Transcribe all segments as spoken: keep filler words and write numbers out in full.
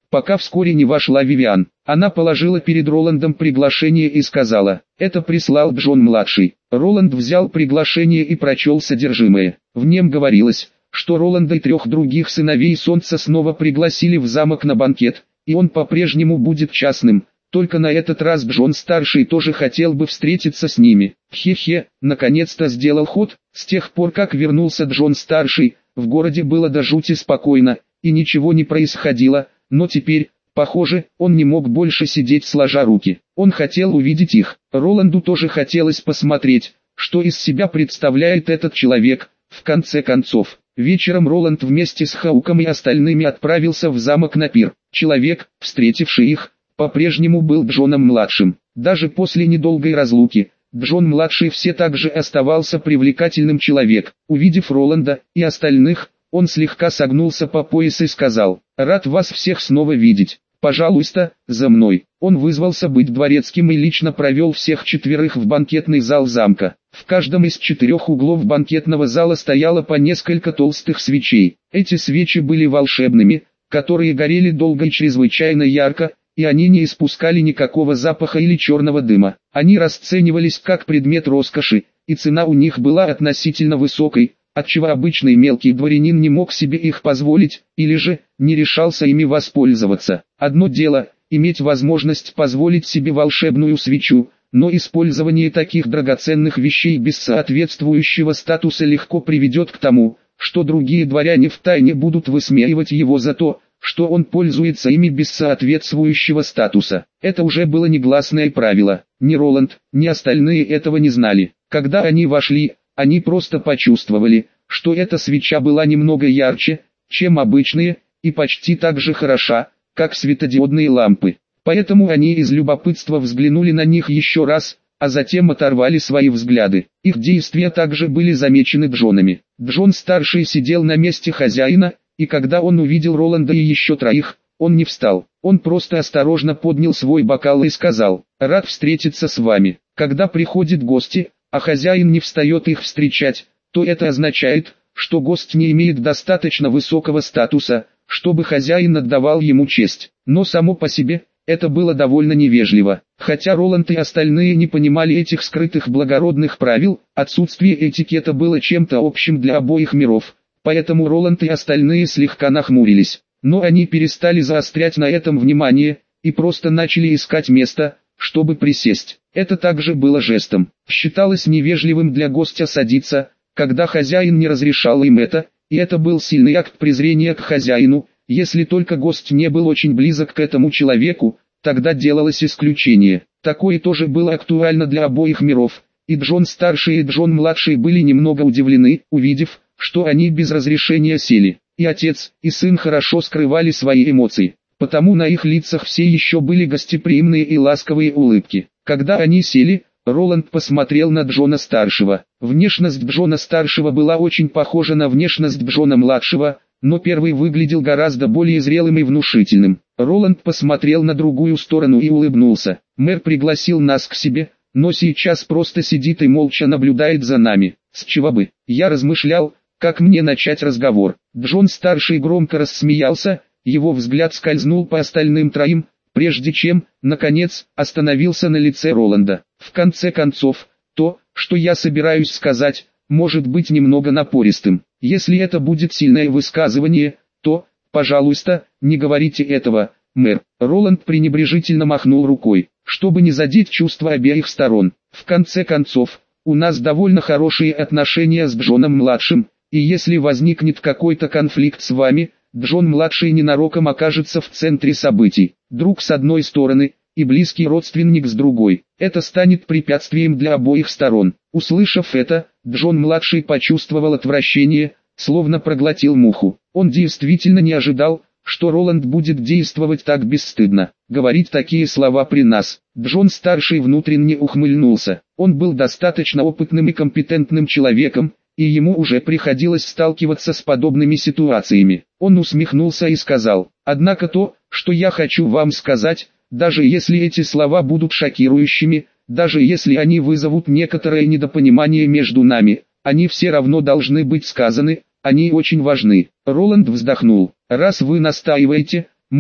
пока вскоре не вошла Вивиан. Она положила перед Роландом приглашение и сказала: «Это прислал Джон-младший». Роланд взял приглашение и прочел содержимое. В нем говорилось, что Роланда и трех других сыновей Солнца снова пригласили в замок на банкет, и он по-прежнему будет частным. Только на этот раз Джон-старший тоже хотел бы встретиться с ними. Хе-хе, наконец-то сделал ход. С тех пор, как вернулся Джон-старший, в городе было до жути спокойно, и ничего не происходило, но теперь, похоже, он не мог больше сидеть сложа руки. Он хотел увидеть их. Роланду тоже хотелось посмотреть, что из себя представляет этот человек. В конце концов, вечером Роланд вместе с Хауком и остальными отправился в замок на пир. Человек, встретивший их, по-прежнему был Джоном-младшим. Даже после недолгой разлуки, Джон-младший все так же оставался привлекательным человек. Увидев Роланда и остальных, он слегка согнулся по пояс и сказал: «Рад вас всех снова видеть. Пожалуйста, за мной». Он вызвался быть дворецким и лично провел всех четверых в банкетный зал замка. В каждом из четырех углов банкетного зала стояло по несколько толстых свечей. Эти свечи были волшебными, которые горели долго и чрезвычайно ярко, и они не испускали никакого запаха или черного дыма. Они расценивались как предмет роскоши, и цена у них была относительно высокой, отчего обычный мелкий дворянин не мог себе их позволить, или же не решался ими воспользоваться. Одно дело – иметь возможность позволить себе волшебную свечу, но использование таких драгоценных вещей без соответствующего статуса легко приведет к тому, что другие дворяне втайне будут высмеивать его за то, что он пользуется ими без соответствующего статуса. Это уже было негласное правило. Ни Роланд, ни остальные этого не знали. Когда они вошли, они просто почувствовали, что эта свеча была немного ярче, чем обычные, и почти так же хороша, как светодиодные лампы. Поэтому они из любопытства взглянули на них еще раз, а затем оторвали свои взгляды. Их действия также были замечены Джонами. Джон-старший сидел на месте хозяина, и когда он увидел Роланда и еще троих, он не встал. Он просто осторожно поднял свой бокал и сказал: «Рад встретиться с вами». Когда приходят гости, а хозяин не встает их встречать, то это означает, что гость не имеет достаточно высокого статуса, чтобы хозяин отдавал ему честь. Но само по себе, это было довольно невежливо. Хотя Роланд и остальные не понимали этих скрытых благородных правил, отсутствие этикета было чем-то общим для обоих миров. Поэтому Роланд и остальные слегка нахмурились. Но они перестали заострять на этом внимание, и просто начали искать место, чтобы присесть. Это также было жестом. Считалось невежливым для гостя садиться, когда хозяин не разрешал им это, и это был сильный акт презрения к хозяину. Если только гость не был очень близок к этому человеку, тогда делалось исключение. Такое тоже было актуально для обоих миров, и Джон-старший и Джон-младший были немного удивлены, увидев, что они без разрешения сели. И отец, и сын хорошо скрывали свои эмоции, потому на их лицах все еще были гостеприимные и ласковые улыбки. Когда они сели, Роланд посмотрел на Джона-старшего. Внешность Джона-старшего была очень похожа на внешность Джона-младшего, но первый выглядел гораздо более зрелым и внушительным. Роланд посмотрел на другую сторону и улыбнулся. «Мэр пригласил нас к себе, но сейчас просто сидит и молча наблюдает за нами. С чего бы?» Я размышлял, как мне начать разговор. Джон-старший громко рассмеялся, его взгляд скользнул по остальным троим, прежде чем, наконец, остановился на лице Роланда. В конце концов, то, что я собираюсь сказать, может быть немного напористым. Если это будет сильное высказывание, то, пожалуйста, не говорите этого, мэр. Роланд пренебрежительно махнул рукой, чтобы не задеть чувства обеих сторон. В конце концов, у нас довольно хорошие отношения с Джоном-младшим, и если возникнет какой-то конфликт с вами, Джон-младший ненароком окажется в центре событий. Друг с одной стороны, и близкий родственник с другой. Это станет препятствием для обоих сторон. Услышав это, Джон-младший почувствовал отвращение, словно проглотил муху. Он действительно не ожидал, что Роланд будет действовать так бесстыдно. Говорить такие слова при нас. Джон-старший внутренне ухмыльнулся. Он был достаточно опытным и компетентным человеком, и ему уже приходилось сталкиваться с подобными ситуациями. Он усмехнулся и сказал: «Однако то, что я хочу вам сказать, даже если эти слова будут шокирующими, даже если они вызовут некоторое недопонимание между нами, они все равно должны быть сказаны, они очень важны». Роланд вздохнул. «Раз вы настаиваете, мэр,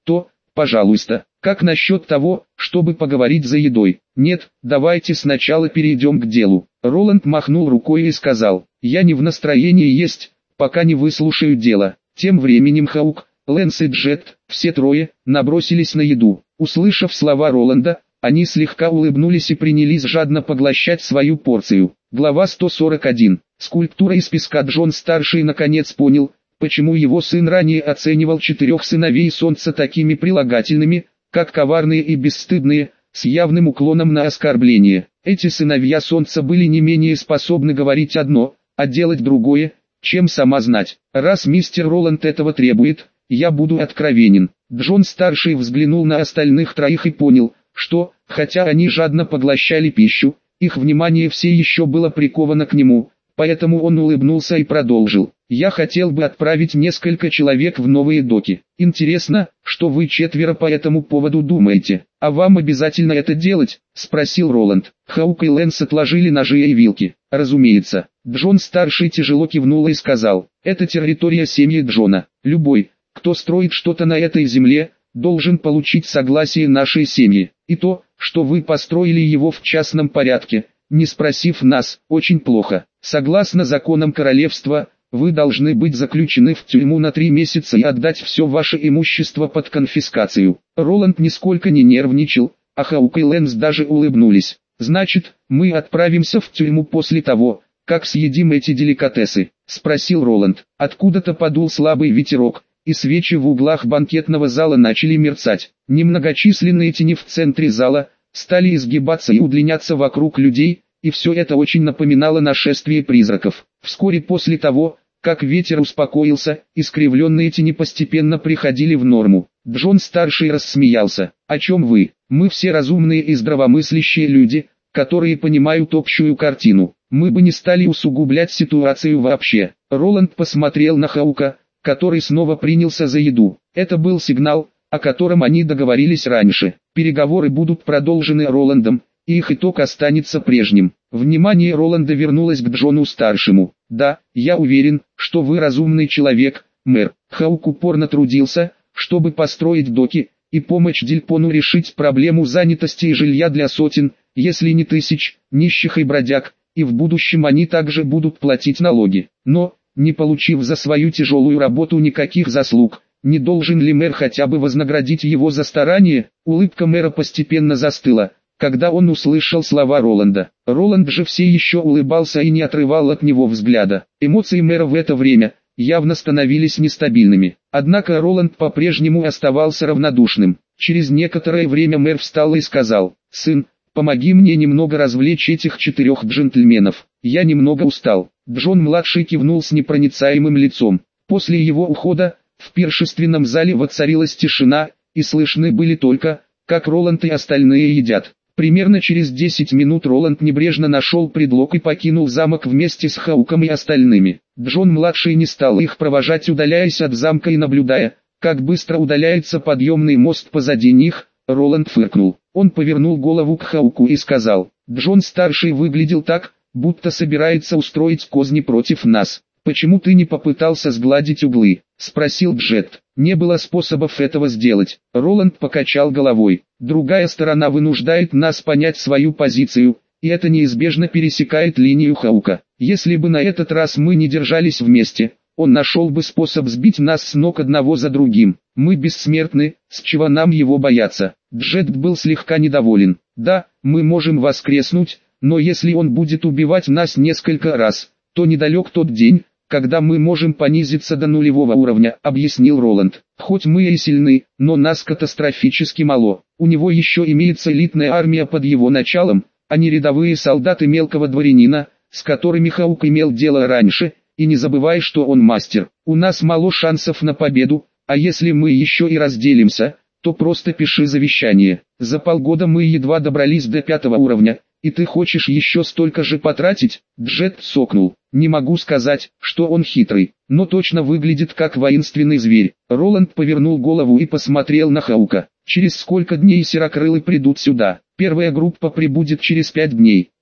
то, пожалуйста. Как насчет того, чтобы поговорить за едой? Нет, давайте сначала перейдем к делу. Роланд махнул рукой и сказал, я не в настроении есть, пока не выслушаю дело. Тем временем Хаук, Лэнс и Джет, все трое, набросились на еду. Услышав слова Роланда, они слегка улыбнулись и принялись жадно поглощать свою порцию. Глава сто сорок один. Скульптура из песка. Джон-старший наконец понял, почему его сын ранее оценивал четырех сыновей Солнца такими прилагательными, как коварные и бесстыдные, с явным уклоном на оскорбление. Эти сыновья Солнца были не менее способны говорить одно, а делать другое, чем сама знать. Раз мистер Роланд этого требует, я буду откровенен. Джон-старший взглянул на остальных троих и понял, что, хотя они жадно поглощали пищу, их внимание все еще было приковано к нему, поэтому он улыбнулся и продолжил. Я хотел бы отправить несколько человек в новые доки. Интересно, что вы четверо по этому поводу думаете? А вам обязательно это делать? Спросил Роланд. Хаук и Лэнс отложили ножи и вилки. Разумеется. Джон-старший тяжело кивнул и сказал, это территория семьи Джона. Любой, кто строит что-то на этой земле, должен получить согласие нашей семьи. И то, что вы построили его в частном порядке, не спросив нас, очень плохо. Согласно законам королевства, вы должны быть заключены в тюрьму на три месяца и отдать все ваше имущество под конфискацию. Роланд нисколько не нервничал, а Хаук и Лэнс даже улыбнулись. Значит, мы отправимся в тюрьму после того, как съедим эти деликатесы? Спросил Роланд. Откуда-то подул слабый ветерок, и свечи в углах банкетного зала начали мерцать. Немногочисленные тени в центре зала стали изгибаться и удлиняться вокруг людей, и все это очень напоминало нашествие призраков. Вскоре после того, как ветер успокоился, искривленные тени постепенно приходили в норму. Джон-старший рассмеялся. «О чем вы? Мы все разумные и здравомыслящие люди, которые понимают общую картину. Мы бы не стали усугублять ситуацию вообще». Роланд посмотрел на Хаука, который снова принялся за еду. Это был сигнал, о котором они договорились раньше. Переговоры будут продолжены Роландом, и их итог останется прежним. Внимание Роланда вернулось к Джону-старшему. «Да, я уверен, что вы разумный человек, мэр». Хаук упорно трудился, чтобы построить доки, и помочь Дильпону решить проблему занятости и жилья для сотен, если не тысяч, нищих и бродяг, и в будущем они также будут платить налоги. Но, не получив за свою тяжелую работу никаких заслуг, не должен ли мэр хотя бы вознаградить его за старание? Улыбка мэра постепенно застыла, когда он услышал слова Роланда. Роланд же все еще улыбался и не отрывал от него взгляда. Эмоции мэра в это время явно становились нестабильными. Однако Роланд по-прежнему оставался равнодушным. Через некоторое время мэр встал и сказал: «Сын, помоги мне немного развлечь этих четырех джентльменов. Я немного устал». Джон-младший кивнул с непроницаемым лицом. После его ухода, в пиршественном зале воцарилась тишина, и слышны были только, как Роланд и остальные едят. Примерно через десять минут Роланд небрежно нашел предлог и покинул замок вместе с Хауком и остальными. Джон-младший не стал их провожать, удаляясь от замка и наблюдая, как быстро удаляется подъемный мост позади них. Роланд фыркнул. Он повернул голову к Хауку и сказал: «Джон-старший выглядел так, будто собирается устроить козни против нас. Почему ты не попытался сгладить углы?» — спросил Джет. «Не было способов этого сделать». Роланд покачал головой. «Другая сторона вынуждает нас понять свою позицию, и это неизбежно пересекает линию Хаука. Если бы на этот раз мы не держались вместе, он нашел бы способ сбить нас с ног одного за другим. Мы бессмертны, с чего нам его бояться?» Джет был слегка недоволен. «Да, мы можем воскреснуть, но если он будет убивать нас несколько раз, то недалек тот день, когда мы можем понизиться до нулевого уровня», — объяснил Роланд. «Хоть мы и сильны, но нас катастрофически мало. У него еще имеется элитная армия под его началом, а не рядовые солдаты мелкого дворянина, с которыми Хаук имел дело раньше, и не забывай, что он мастер. У нас мало шансов на победу, а если мы еще и разделимся, то просто пиши завещание. За полгода мы едва добрались до пятого уровня, и ты хочешь еще столько же потратить?» Джет сокнул. «Не могу сказать, что он хитрый, но точно выглядит как воинственный зверь». Роланд повернул голову и посмотрел на Хаука. «Через сколько дней серокрылы придут сюда?» «Первая группа прибудет через пять дней.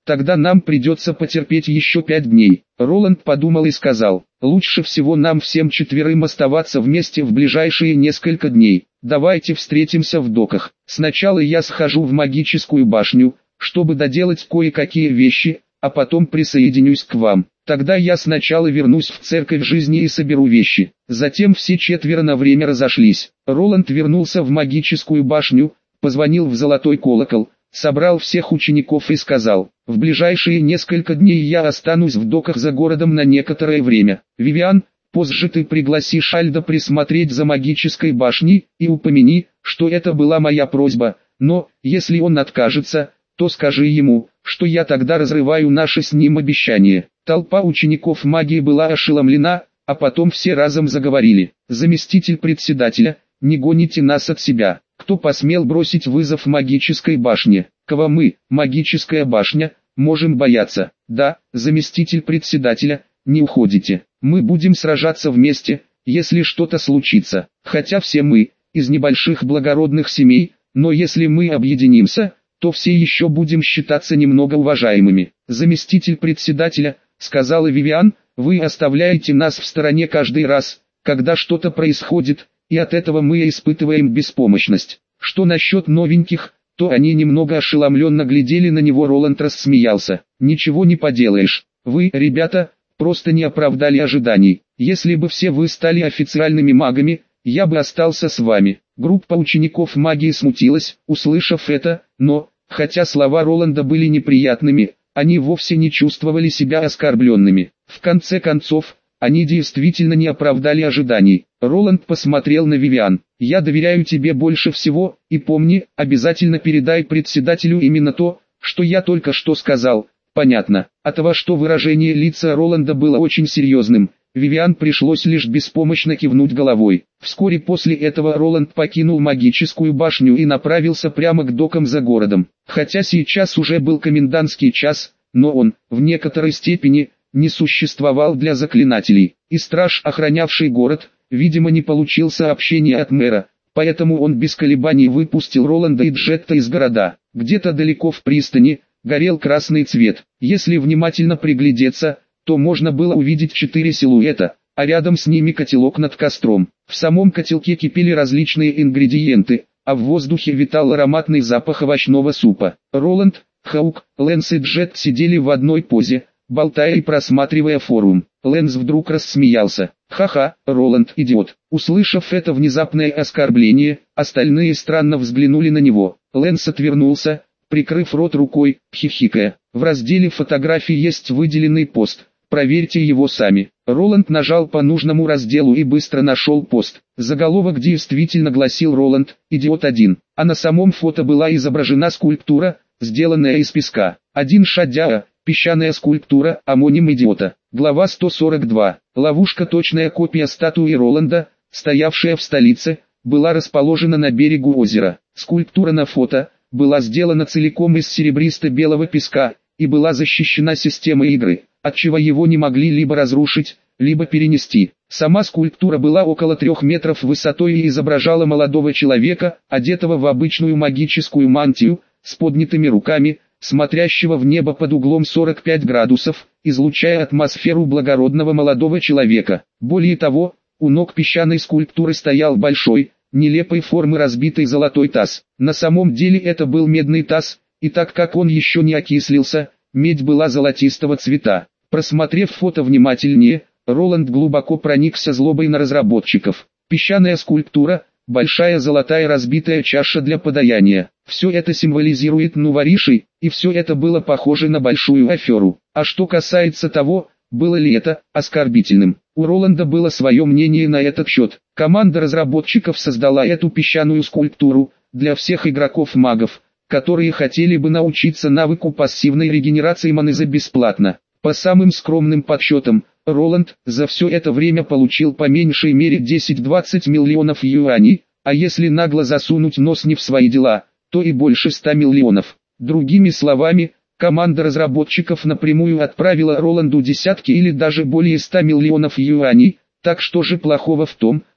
Тогда нам придется потерпеть еще пять дней. Роланд подумал и сказал, лучше всего нам всем четверым оставаться вместе в ближайшие несколько дней. Давайте встретимся в доках. Сначала я схожу в магическую башню, чтобы доделать кое-какие вещи, а потом присоединюсь к вам. Тогда я сначала вернусь в церковь жизни и соберу вещи. Затем все четверо на время разошлись. Роланд вернулся в магическую башню, позвонил в золотой колокол, собрал всех учеников и сказал, в ближайшие несколько дней я останусь в доках за городом на некоторое время. Вивиан, позже ты пригласи Шальда присмотреть за магической башней, и упомяни, что это была моя просьба, но, если он откажется, то скажи ему, что я тогда разрываю наше с ним обещание. Толпа учеников магии была ошеломлена, а потом все разом заговорили. Заместитель председателя, не гоните нас от себя. Кто посмел бросить вызов магической башне? Кого мы, магическая башня, можем бояться? Да, заместитель председателя, не уходите. Мы будем сражаться вместе, если что-то случится. Хотя все мы, из небольших благородных семей, но если мы объединимся, то все еще будем считаться немного уважаемыми. Заместитель председателя, сказала Вивиан, вы оставляете нас в стороне каждый раз, когда что-то происходит, и от этого мы испытываем беспомощность. Что насчет новеньких, то они немного ошеломленно глядели на него. Роланд рассмеялся. Ничего не поделаешь, вы, ребята, просто не оправдали ожиданий. Если бы все вы стали официальными магами, я бы остался с вами. Группа учеников магии смутилась, услышав это, но, хотя слова Роланда были неприятными, они вовсе не чувствовали себя оскорбленными. В конце концов, они действительно не оправдали ожиданий. Роланд посмотрел на Вивиан. «Я доверяю тебе больше всего, и помни, обязательно передай председателю именно то, что я только что сказал». «Понятно». От того, что выражение лица Роланда было очень серьезным, Вивиан пришлось лишь беспомощно кивнуть головой. Вскоре после этого Роланд покинул магическую башню и направился прямо к докам за городом. Хотя сейчас уже был комендантский час, но он, в некоторой степени, не существовал для заклинателей, и страж, охранявший город, видимо, не получил сообщения от мэра, поэтому он без колебаний выпустил Роланда и Джетта из города. Где-то далеко в пристани горел красный цвет. Если внимательно приглядеться, то можно было увидеть четыре силуэта, а рядом с ними котелок над костром. В самом котелке кипели различные ингредиенты, а в воздухе витал ароматный запах овощного супа. Роланд, Хаук, Лэнс и Джет сидели в одной позе, болтая и просматривая форум. Лэнс вдруг рассмеялся. «Ха-ха, Роланд, идиот». Услышав это внезапное оскорбление, остальные странно взглянули на него. Лэнс отвернулся, прикрыв рот рукой, хихикая. В разделе фотографий есть выделенный пост. Проверьте его сами. Роланд нажал по нужному разделу и быстро нашел пост. Заголовок действительно гласил «Роланд, идиот один», а на самом фото была изображена скульптура, сделанная из песка. Один Шадяа, песчаная скульптура, амоним идиота. Глава сто сорок два. Ловушка. Точная копия статуи Роланда, стоявшая в столице, была расположена на берегу озера. Скульптура на фото была сделана целиком из серебристо-белого песка и была защищена системой игры, отчего его не могли либо разрушить, либо перенести. Сама скульптура была около трех метров высотой и изображала молодого человека, одетого в обычную магическую мантию, с поднятыми руками, смотрящего в небо под углом сорок пять градусов, излучая атмосферу благородного молодого человека. Более того, у ног песчаной скульптуры стоял большой, нелепой формы разбитый золотой таз. На самом деле это был медный таз, и так как он еще не окислился, медь была золотистого цвета. Просмотрев фото внимательнее, Роланд глубоко проникся злобой на разработчиков. Песчаная скульптура, большая золотая разбитая чаша для подаяния. Все это символизирует Нувариши, и все это было похоже на большую аферу. А что касается того, было ли это оскорбительным, у Роланда было свое мнение на этот счет. Команда разработчиков создала эту песчаную скульптуру для всех игроков-магов, которые хотели бы научиться навыку пассивной регенерации маны за бесплатно. По самым скромным подсчетам, Роланд за все это время получил по меньшей мере десять-двадцать миллионов юаней, а если нагло засунуть нос не в свои дела, то и больше ста миллионов. Другими словами, команда разработчиков напрямую отправила Роланду десятки или даже более ста миллионов юаней, так что же плохого в том,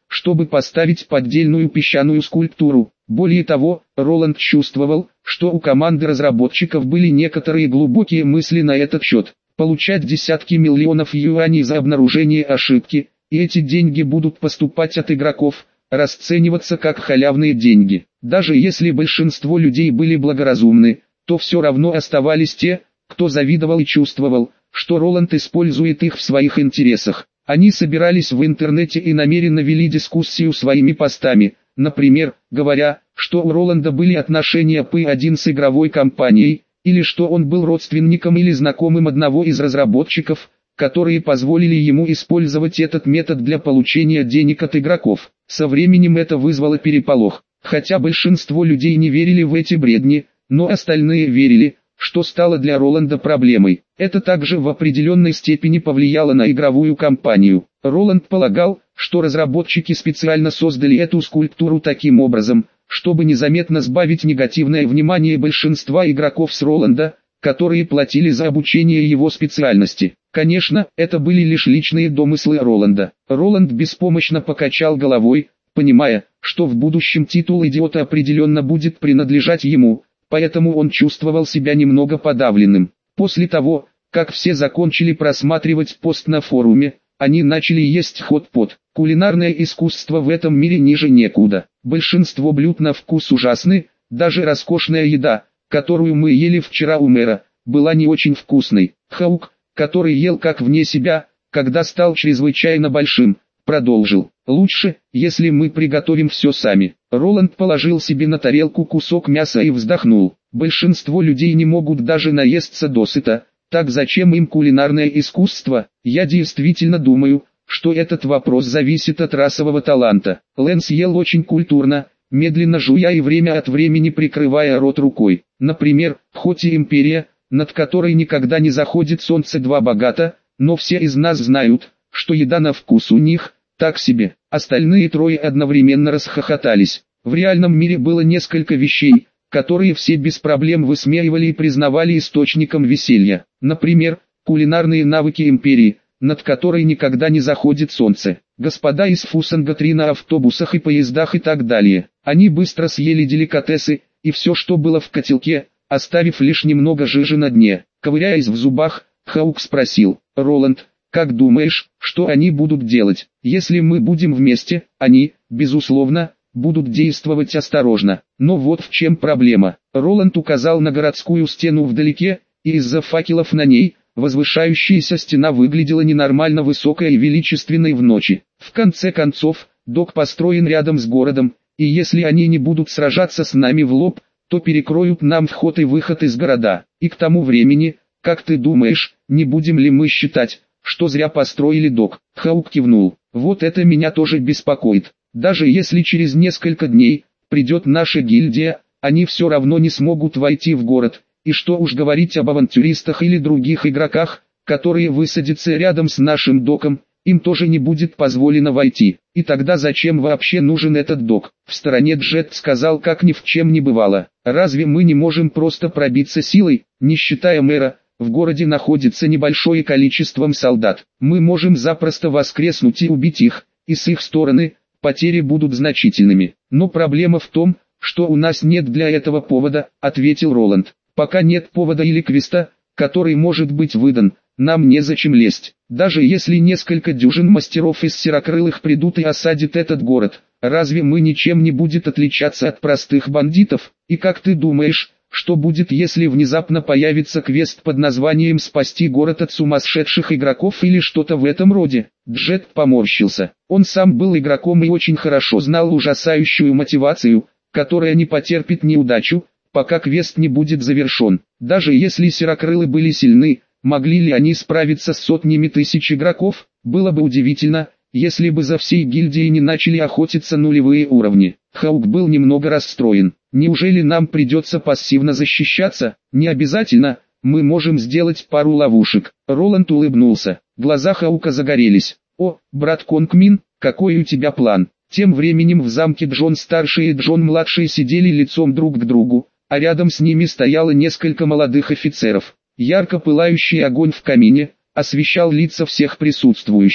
чтобы поставить поддельную песчаную скульптуру. Более того, Роланд чувствовал, что у команды разработчиков были некоторые глубокие мысли на этот счет. Получать десятки миллионов юаней за обнаружение ошибки, и эти деньги будут поступать от игроков, расцениваться как халявные деньги. Даже если большинство людей были благоразумны, то все равно оставались те, кто завидовал и чувствовал, что Роланд использует их в своих интересах. Они собирались в интернете и намеренно вели дискуссию своими постами, например, говоря, что у Роланда были отношения пэ один с игровой компанией, или что он был родственником или знакомым одного из разработчиков, которые позволили ему использовать этот метод для получения денег от игроков. Со временем это вызвало переполох, хотя большинство людей не верили в эти бредни, но остальные верили, что стало для Роланда проблемой. Это также в определенной степени повлияло на игровую компанию. Роланд полагал, что разработчики специально создали эту скульптуру таким образом, чтобы незаметно сбавить негативное внимание большинства игроков с Роланда, которые платили за обучение его специальности. Конечно, это были лишь личные домыслы Роланда. Роланд беспомощно покачал головой, понимая, что в будущем титул идиота определенно будет принадлежать ему, поэтому он чувствовал себя немного подавленным. После того, как все закончили просматривать пост на форуме, они начали есть хот-пот. Кулинарное искусство в этом мире ниже некуда. Большинство блюд на вкус ужасны, даже роскошная еда, которую мы ели вчера у мэра, была не очень вкусной. Хаук, который ел как вне себя, когда стал чрезвычайно большим, продолжил: «Лучше, если мы приготовим все сами». Роланд положил себе на тарелку кусок мяса и вздохнул. Большинство людей не могут даже наесться досыта, так зачем им кулинарное искусство? Я действительно думаю, что этот вопрос зависит от расового таланта. Лэнс ел очень культурно, медленно жуя и время от времени прикрывая рот рукой. Например, хоть и империя, над которой никогда не заходит солнце, два богата, но все из нас знают, что еда на вкус у них так себе. Остальные трое одновременно расхохотались. В реальном мире было несколько вещей, которые все без проблем высмеивали и признавали источником веселья. Например, кулинарные навыки империи, над которой никогда не заходит солнце. Господа из Фусанга-три на автобусах и поездах и так далее. Они быстро съели деликатесы и все, что было в котелке, оставив лишь немного жижи на дне. Ковыряясь в зубах, Хаук спросил: «Роланд, как думаешь, что они будут делать? Если мы будем вместе, они, безусловно, будут действовать осторожно. Но вот в чем проблема». Роланд указал на городскую стену вдалеке, и из-за факелов на ней, возвышающаяся стена выглядела ненормально высокой и величественной в ночи. В конце концов, док построен рядом с городом, и если они не будут сражаться с нами в лоб, то перекроют нам вход и выход из города. И к тому времени, как ты думаешь, не будем ли мы считать, что зря построили док? Хаук кивнул. Вот это меня тоже беспокоит. Даже если через несколько дней придет наша гильдия, они все равно не смогут войти в город. И что уж говорить об авантюристах или других игроках, которые высадятся рядом с нашим доком, им тоже не будет позволено войти. И тогда зачем вообще нужен этот док? В стороне Джет сказал, как ни в чем не бывало: разве мы не можем просто пробиться силой? Не считая мэра, в городе находится небольшое количество солдат. Мы можем запросто воскреснуть и убить их, и с их стороны потери будут значительными. Но проблема в том, что у нас нет для этого повода, ответил Роланд. Пока нет повода или квеста, который может быть выдан, нам незачем лезть. Даже если несколько дюжин мастеров из серокрылых придут и осадят этот город, разве мы ничем не будет отличаться от простых бандитов? И как ты думаешь, что будет, если внезапно появится квест под названием «Спасти город от сумасшедших игроков» или что-то в этом роде? Джет поморщился. Он сам был игроком и очень хорошо знал ужасающую мотивацию, которая не потерпит неудачу, пока квест не будет завершен. Даже если серокрылы были сильны, могли ли они справиться с сотнями тысяч игроков? Было бы удивительно, если бы за всей гильдией не начали охотиться нулевые уровни. Хаук был немного расстроен. Неужели нам придется пассивно защищаться? Не обязательно, мы можем сделать пару ловушек. Роланд улыбнулся. Глаза Хаука загорелись. О, брат Конгмин, какой у тебя план? Тем временем в замке Джон-старший и Джон-младший сидели лицом друг к другу, а рядом с ними стояло несколько молодых офицеров. Ярко пылающий огонь в камине освещал лица всех присутствующих.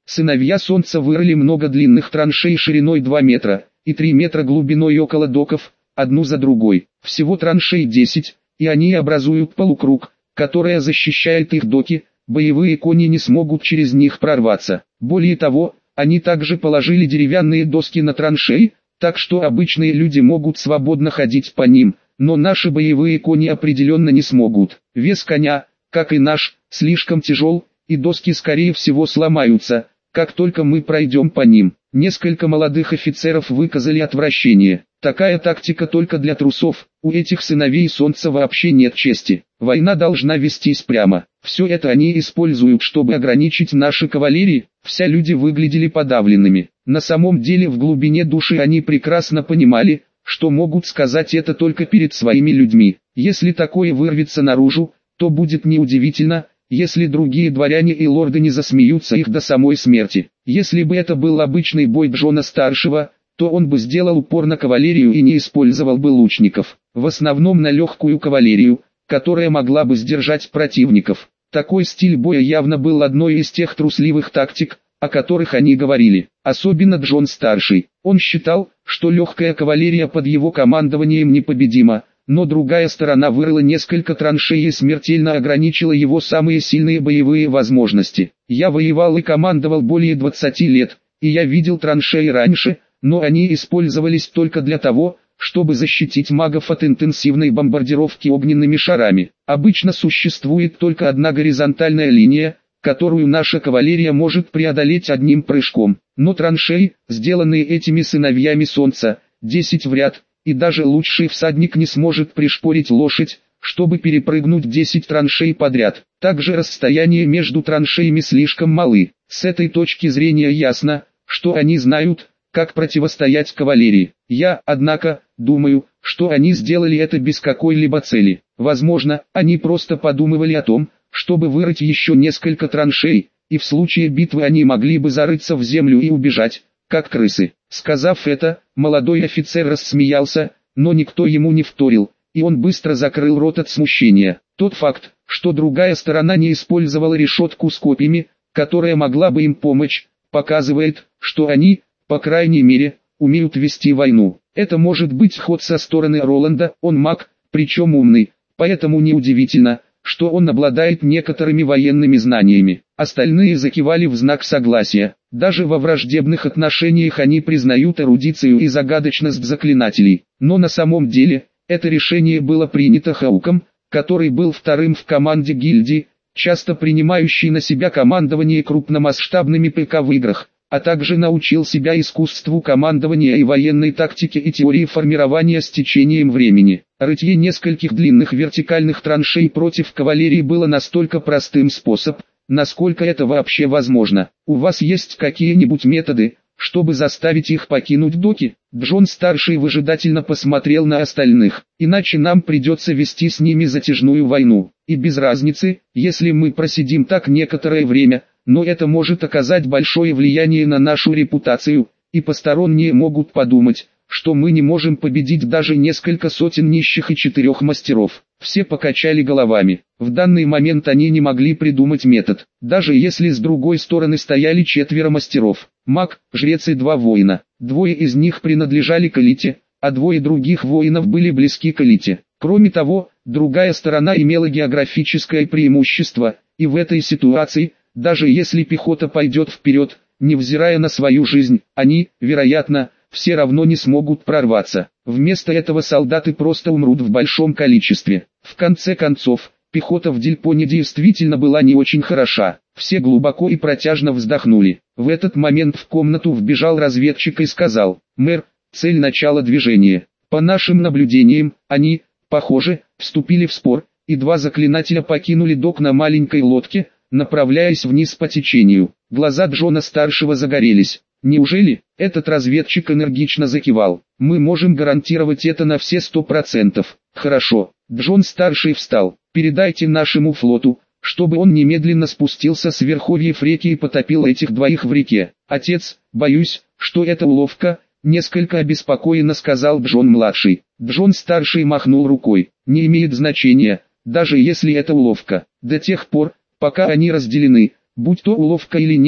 Сыновья Солнца вырыли много длинных траншей шириной два метра и три метра глубиной около доков, одну за другой. Всего траншей десять, и они образуют полукруг, который защищает их доки, боевые кони не смогут через них прорваться. Более того, они также положили деревянные доски на траншеи, так что обычные люди могут свободно ходить по ним, но наши боевые кони определенно не смогут. Вес коня, как и наш, слишком тяжел, и доски скорее всего сломаются, как только мы пройдем по ним. Несколько молодых офицеров выказали отвращение. Такая тактика только для трусов, у этих сыновей Солнца вообще нет чести. Война должна вестись прямо. Все это они используют, чтобы ограничить наши кавалерии. Все люди выглядели подавленными. На самом деле в глубине души они прекрасно понимали, что могут сказать это только перед своими людьми. Если такое вырвется наружу, то будет неудивительно, если другие дворяне и лорды не засмеются их до самой смерти. Если бы это был обычный бой Джона-старшего, то он бы сделал упор на кавалерию и не использовал бы лучников. В основном на легкую кавалерию, которая могла бы сдержать противников. Такой стиль боя явно был одной из тех трусливых тактик, о которых они говорили. Особенно Джон-старший. Он считал, что легкая кавалерия под его командованием непобедима, но другая сторона вырыла несколько траншей и смертельно ограничила его самые сильные боевые возможности. Я воевал и командовал более двадцати лет, и я видел траншеи раньше, но они использовались только для того, чтобы защитить магов от интенсивной бомбардировки огненными шарами. Обычно существует только одна горизонтальная линия, которую наша кавалерия может преодолеть одним прыжком. Но траншеи, сделанные этими сыновьями Солнца, десять в ряд, и даже лучший всадник не сможет пришпорить лошадь, чтобы перепрыгнуть десять траншей подряд. Также расстояние между траншеями слишком малы. С этой точки зрения ясно, что они знают, как противостоять кавалерии. Я, однако, думаю, что они сделали это без какой-либо цели. Возможно, они просто подумывали о том, чтобы вырыть еще несколько траншей, и в случае битвы они могли бы зарыться в землю и убежать, как крысы. Сказав это, молодой офицер рассмеялся, но никто ему не вторил, и он быстро закрыл рот от смущения. Тот факт, что другая сторона не использовала решетку с копьями, которая могла бы им помочь, показывает, что они, по крайней мере, умеют вести войну. Это может быть ход со стороны Роланда, он маг, причем умный, поэтому неудивительно, что он обладает некоторыми военными знаниями. Остальные закивали в знак согласия. Даже во враждебных отношениях они признают эрудицию и загадочность заклинателей. Но на самом деле, это решение было принято Хауком, который был вторым в команде гильдии, часто принимающий на себя командование крупномасштабными ПК в играх, а также научил себя искусству командования и военной тактике и теории формирования с течением времени. Рытье нескольких длинных вертикальных траншей против кавалерии было настолько простым способом, насколько это вообще возможно. У вас есть какие-нибудь методы, чтобы заставить их покинуть доки? Джон-старший выжидательно посмотрел на остальных. Иначе нам придется вести с ними затяжную войну. И без разницы, если мы просидим так некоторое время, но это может оказать большое влияние на нашу репутацию, и посторонние могут подумать, что мы не можем победить даже несколько сотен нищих и четырех мастеров. Все покачали головами. В данный момент они не могли придумать метод, даже если с другой стороны стояли четверо мастеров. Маг, жрец и два воина. Двое из них принадлежали к элите, а двое других воинов были близки к элите. Кроме того, другая сторона имела географическое преимущество, и в этой ситуации, даже если пехота пойдет вперед, невзирая на свою жизнь, они, вероятно, все равно не смогут прорваться. Вместо этого солдаты просто умрут в большом количестве. В конце концов, пехота в Дильпоне действительно была не очень хороша. Все глубоко и протяжно вздохнули. В этот момент в комнату вбежал разведчик и сказал: «Мэр, цель начала движения. По нашим наблюдениям, они, похоже, вступили в спор, и два заклинателя покинули док на маленькой лодке, направляясь вниз по течению». Глаза Джона-старшего загорелись. «Неужели?» Этот разведчик энергично закивал. «Мы можем гарантировать это на все сто процентов. Хорошо». Джон-старший встал. «Передайте нашему флоту, чтобы он немедленно спустился с верховьев реки и потопил этих двоих в реке. Отец, боюсь, что это уловка», несколько обеспокоенно сказал Джон-младший. Джон-старший махнул рукой. «Не имеет значения, даже если это уловка. До тех пор, пока они разделены, будь то уловка или нет,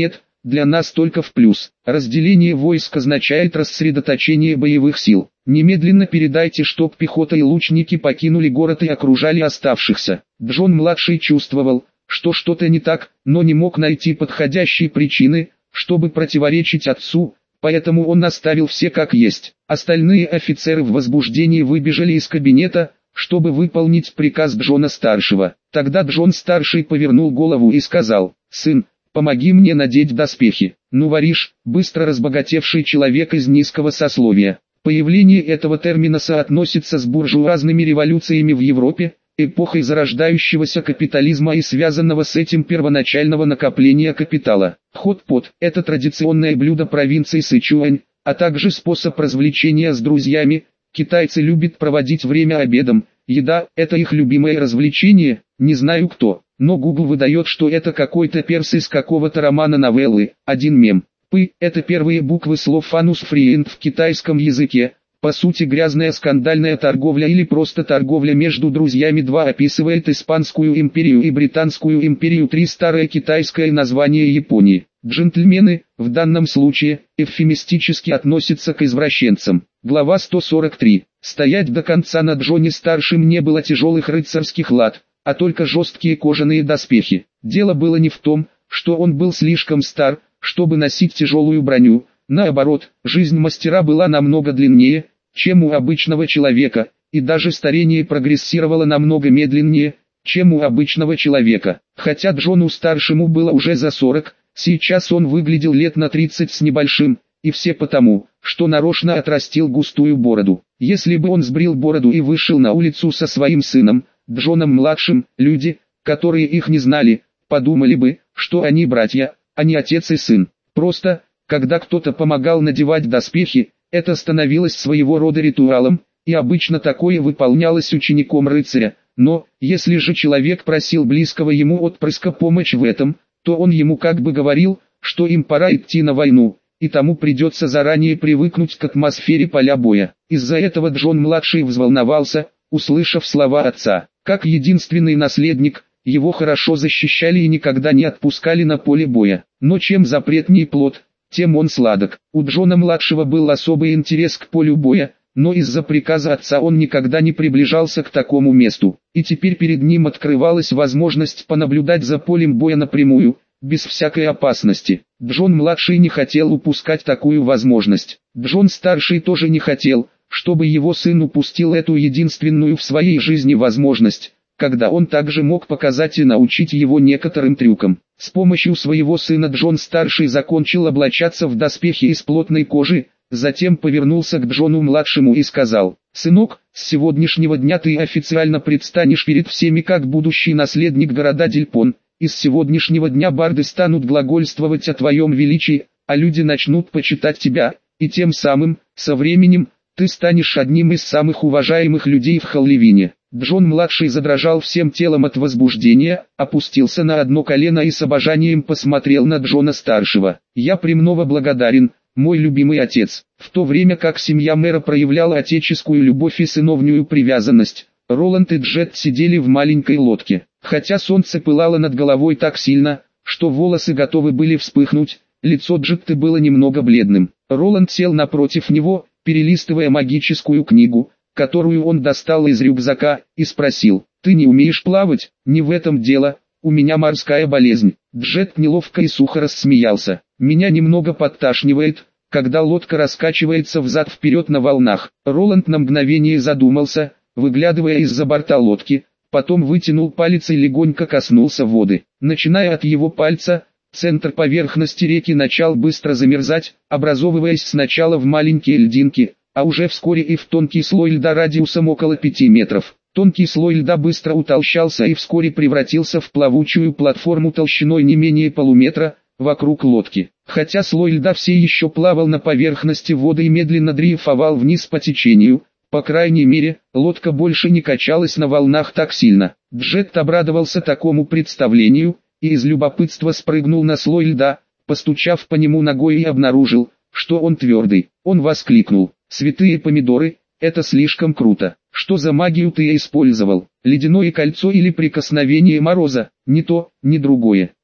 для нас только в плюс. Разделение войск означает рассредоточение боевых сил. Немедленно передайте, чтоб пехота и лучники покинули город и окружали оставшихся. Джон-младший чувствовал, что что-то не так, но не мог найти подходящие причины, чтобы противоречить отцу, поэтому он оставил все как есть. Остальные офицеры в возбуждении выбежали из кабинета, чтобы выполнить приказ Джона-старшего. Тогда Джон-старший повернул голову и сказал: «Сын, помоги мне надеть доспехи». Ну воришь, быстро разбогатевший человек из низкого сословия. Появление этого термина соотносится с буржуазными революциями в Европе, эпохой зарождающегося капитализма и связанного с этим первоначального накопления капитала. Хот-пот – это традиционное блюдо провинции Сычуань, а также способ развлечения с друзьями. Китайцы любят проводить время обедом, еда – это их любимое развлечение, не знаю кто, но Google выдает, что это какой-то перс из какого-то романа новеллы. Один мем. П – это первые буквы слов «анус фриенд» в китайском языке, по сути грязная скандальная торговля или просто торговля между друзьями. Два описывает Испанскую империю и Британскую империю. Три старое китайское название Японии. Джентльмены, в данном случае, эвфемистически относятся к извращенцам. Глава сто сорок три. Стоять до конца на Джоне-старшем не было тяжелых рыцарских лад, а только жесткие кожаные доспехи. Дело было не в том, что он был слишком стар, чтобы носить тяжелую броню. Наоборот, жизнь мастера была намного длиннее, чем у обычного человека, и даже старение прогрессировало намного медленнее, чем у обычного человека. Хотя Джону-старшему было уже за сорок, сейчас он выглядел лет на тридцать с небольшим, и все потому, что нарочно отрастил густую бороду. Если бы он сбрил бороду и вышел на улицу со своим сыном, Джоном-младшим, люди, которые их не знали, подумали бы, что они братья, а не отец и сын. Просто, когда кто-то помогал надевать доспехи, это становилось своего рода ритуалом, и обычно такое выполнялось учеником рыцаря. Но, если же человек просил близкого ему отпрыска помочь в этом, то он ему как бы говорил, что им пора идти на войну, и тому придется заранее привыкнуть к атмосфере поля боя. Из-за этого Джон-младший взволновался, услышав слова отца. Как единственный наследник, его хорошо защищали и никогда не отпускали на поле боя. Но чем запретней плод, тем он сладок. У Джона-младшего был особый интерес к полю боя, но из-за приказа отца он никогда не приближался к такому месту. И теперь перед ним открывалась возможность понаблюдать за полем боя напрямую, без всякой опасности. Джон-младший не хотел упускать такую возможность. Джон-старший тоже не хотел, чтобы его сын упустил эту единственную в своей жизни возможность, когда он также мог показать и научить его некоторым трюкам. С помощью своего сына Джон-старший закончил облачаться в доспехи из плотной кожи, затем повернулся к Джону-младшему и сказал: «Сынок, с сегодняшнего дня ты официально предстанешь перед всеми как будущий наследник города Дильпон, и с сегодняшнего дня барды станут глагольствовать о твоем величии, а люди начнут почитать тебя, и тем самым, со временем, ты станешь одним из самых уважаемых людей в Халливине». Джон-младший задрожал всем телом от возбуждения, опустился на одно колено и с обожанием посмотрел на Джона-старшего. «Я премного благодарен, мой любимый отец». В то время как семья мэра проявляла отеческую любовь и сыновнюю привязанность, Роланд и Джет сидели в маленькой лодке. Хотя солнце пылало над головой так сильно, что волосы готовы были вспыхнуть, лицо Джетты было немного бледным. Роланд сел напротив него, перелистывая магическую книгу, которую он достал из рюкзака, и спросил: «Ты не умеешь плавать?» «Не в этом дело, у меня морская болезнь». Джет неловко и сухо рассмеялся. «Меня немного подташнивает, когда лодка раскачивается взад-вперед на волнах». Роланд на мгновение задумался, выглядывая из-за борта лодки, потом вытянул палец и легонько коснулся воды. Начиная от его пальца, центр поверхности реки начал быстро замерзать, образовываясь сначала в маленькие льдинки, а уже вскоре и в тонкий слой льда радиусом около пяти метров. Тонкий слой льда быстро утолщался и вскоре превратился в плавучую платформу толщиной не менее полуметра, вокруг лодки. Хотя слой льда все еще плавал на поверхности воды и медленно дрейфовал вниз по течению, по крайней мере, лодка больше не качалась на волнах так сильно. Джет обрадовался такому представлению, и из любопытства спрыгнул на слой льда, постучав по нему ногой и обнаружил, что он твердый. Он воскликнул: «Святые помидоры, это слишком круто! Что за магию ты использовал? Ледяное кольцо или прикосновение мороза?» «Ни то, ни другое.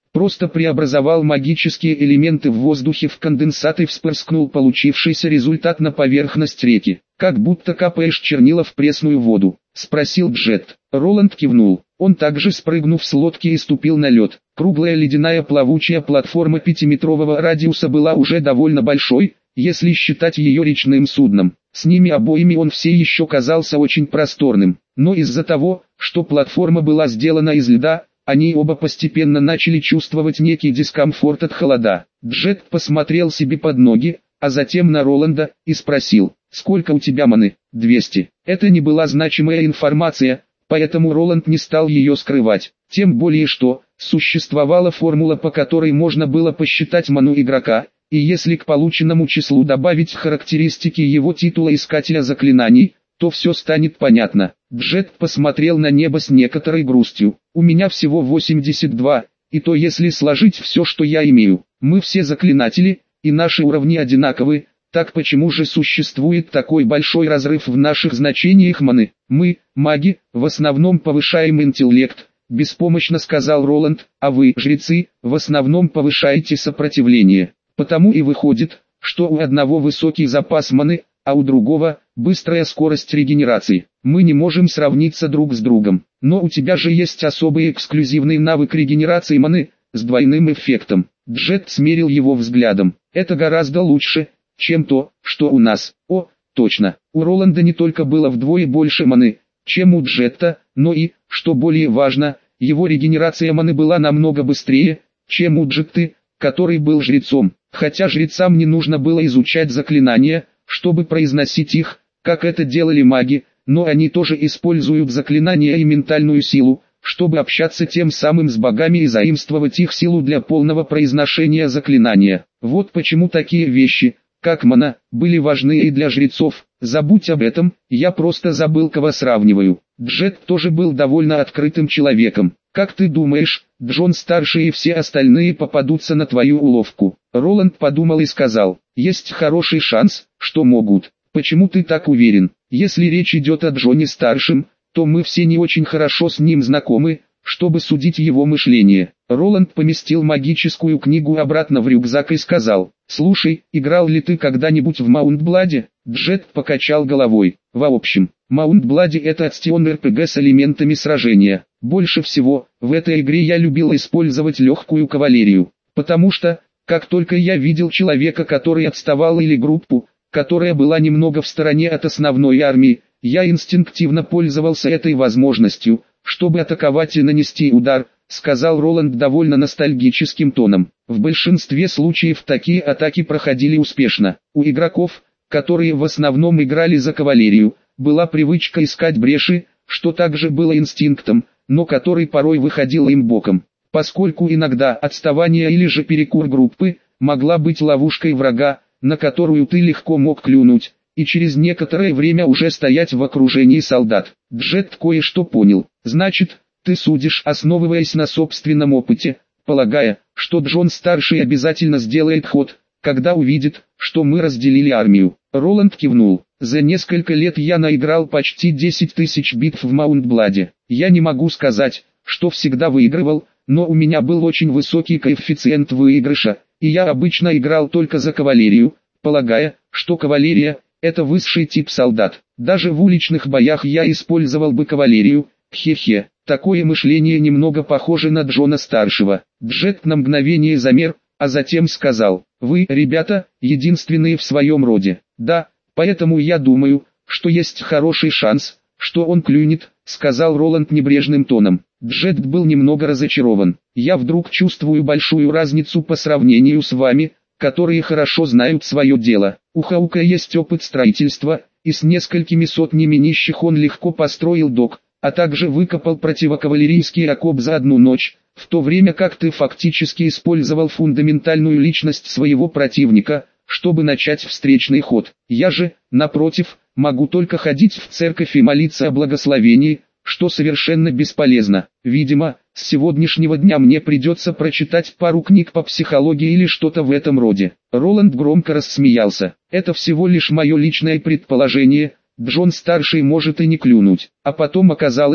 Просто преобразовал магические элементы в воздухе в конденсат и вспорскнул получившийся результат на поверхность реки. «Как будто капаешь чернила в пресную воду?» — спросил Джет. Роланд кивнул. Он также, спрыгнув с лодки, и ступил на лед. Круглая ледяная плавучая платформа пятиметрового радиуса была уже довольно большой, если считать ее речным судном. С ними обоими он все еще казался очень просторным. Но из-за того, что платформа была сделана из льда, они оба постепенно начали чувствовать некий дискомфорт от холода. Джет посмотрел себе под ноги, а затем на Роланда, и спросил: «Сколько у тебя маны?» «двести». Это не была значимая информация, поэтому Роланд не стал ее скрывать. Тем более что, существовала формула, по которой можно было посчитать ману игрока, и если к полученному числу добавить характеристики его титула искателя заклинаний, то все станет понятно. Джет посмотрел на небо с некоторой грустью. «У меня всего восемьдесят два, и то если сложить все, что я имею. Мы все заклинатели, и наши уровни одинаковы, так почему же существует такой большой разрыв в наших значениях маны? Мы, маги, в основном повышаем интеллект», — беспомощно сказал Роланд, «а вы, жрецы, в основном повышаете сопротивление. Потому и выходит, что у одного высокий запас маны, а у другого – быстрая скорость регенерации. Мы не можем сравниться друг с другом. Но у тебя же есть особый эксклюзивный навык регенерации маны, с двойным эффектом». Джет смерил его взглядом. «Это гораздо лучше, чем то, что у нас». О, точно, у Роланда не только было вдвое больше маны, чем у Джетта, но и, что более важно, его регенерация маны была намного быстрее, чем у Джетты, который был жрецом. Хотя жрецам не нужно было изучать заклинания, чтобы произносить их, как это делали маги, но они тоже используют заклинания и ментальную силу, чтобы общаться тем самым с богами и заимствовать их силу для полного произношения заклинания. Вот почему такие вещи, как мана, были важны и для жрецов. Забудь об этом, я просто забыл, кого сравниваю. Джет тоже был довольно открытым человеком. «Как ты думаешь, Джон-старший и все остальные попадутся на твою уловку?» Роланд подумал и сказал: «Есть хороший шанс, что могут». «Почему ты так уверен? Если речь идет о Джоне-старшем, то мы все не очень хорошо с ним знакомы, чтобы судить его мышление». Роланд поместил магическую книгу обратно в рюкзак и сказал: «Слушай, играл ли ты когда-нибудь в Маунтбладе?» Джет покачал головой. «В общем, Маунтбладе это акцион эр пи джи с элементами сражения. Больше всего, в этой игре я любил использовать легкую кавалерию, потому что, как только я видел человека, который отставал, или группу, которая была немного в стороне от основной армии, я инстинктивно пользовался этой возможностью, чтобы атаковать и нанести удар», — сказал Роланд довольно ностальгическим тоном. В большинстве случаев такие атаки проходили успешно. У игроков, которые в основном играли за кавалерию, была привычка искать бреши, что также было инстинктом, но который порой выходил им боком, поскольку иногда отставание или же перекур группы могла быть ловушкой врага, на которую ты легко мог клюнуть, и через некоторое время уже стоять в окружении солдат. Джет кое-что понял. «Значит, ты судишь, основываясь на собственном опыте, полагая, что Джон-старший обязательно сделает ход, когда увидит, что мы разделили армию». Роланд кивнул. «За несколько лет я наиграл почти десять тысяч битв в Маунтбладе. Я не могу сказать, что всегда выигрывал, но у меня был очень высокий коэффициент выигрыша, и я обычно играл только за кавалерию, полагая, что кавалерия – это высший тип солдат. Даже в уличных боях я использовал бы кавалерию, хе-хе». Такое мышление немного похоже на Джона-старшего. Джет на мгновение замер, а затем сказал: «Вы, ребята, единственные в своем роде». «Да, поэтому я думаю, что есть хороший шанс, что он клюнет», — сказал Роланд небрежным тоном. Джет был немного разочарован. «Я вдруг чувствую большую разницу по сравнению с вами, которые хорошо знают свое дело. У Хаука есть опыт строительства, и с несколькими сотнями нищих он легко построил док, а также выкопал противокавалерийский окоп за одну ночь, в то время как ты фактически использовал фундаментальную личность своего противника, чтобы начать встречный ход. Я же, напротив, могу только ходить в церковь и молиться о благословении, что совершенно бесполезно. Видимо, с сегодняшнего дня мне придется прочитать пару книг по психологии или что-то в этом роде». Роланд громко рассмеялся. «Это всего лишь мое личное предположение, Джон-старший может и не клюнуть». А потом оказалось,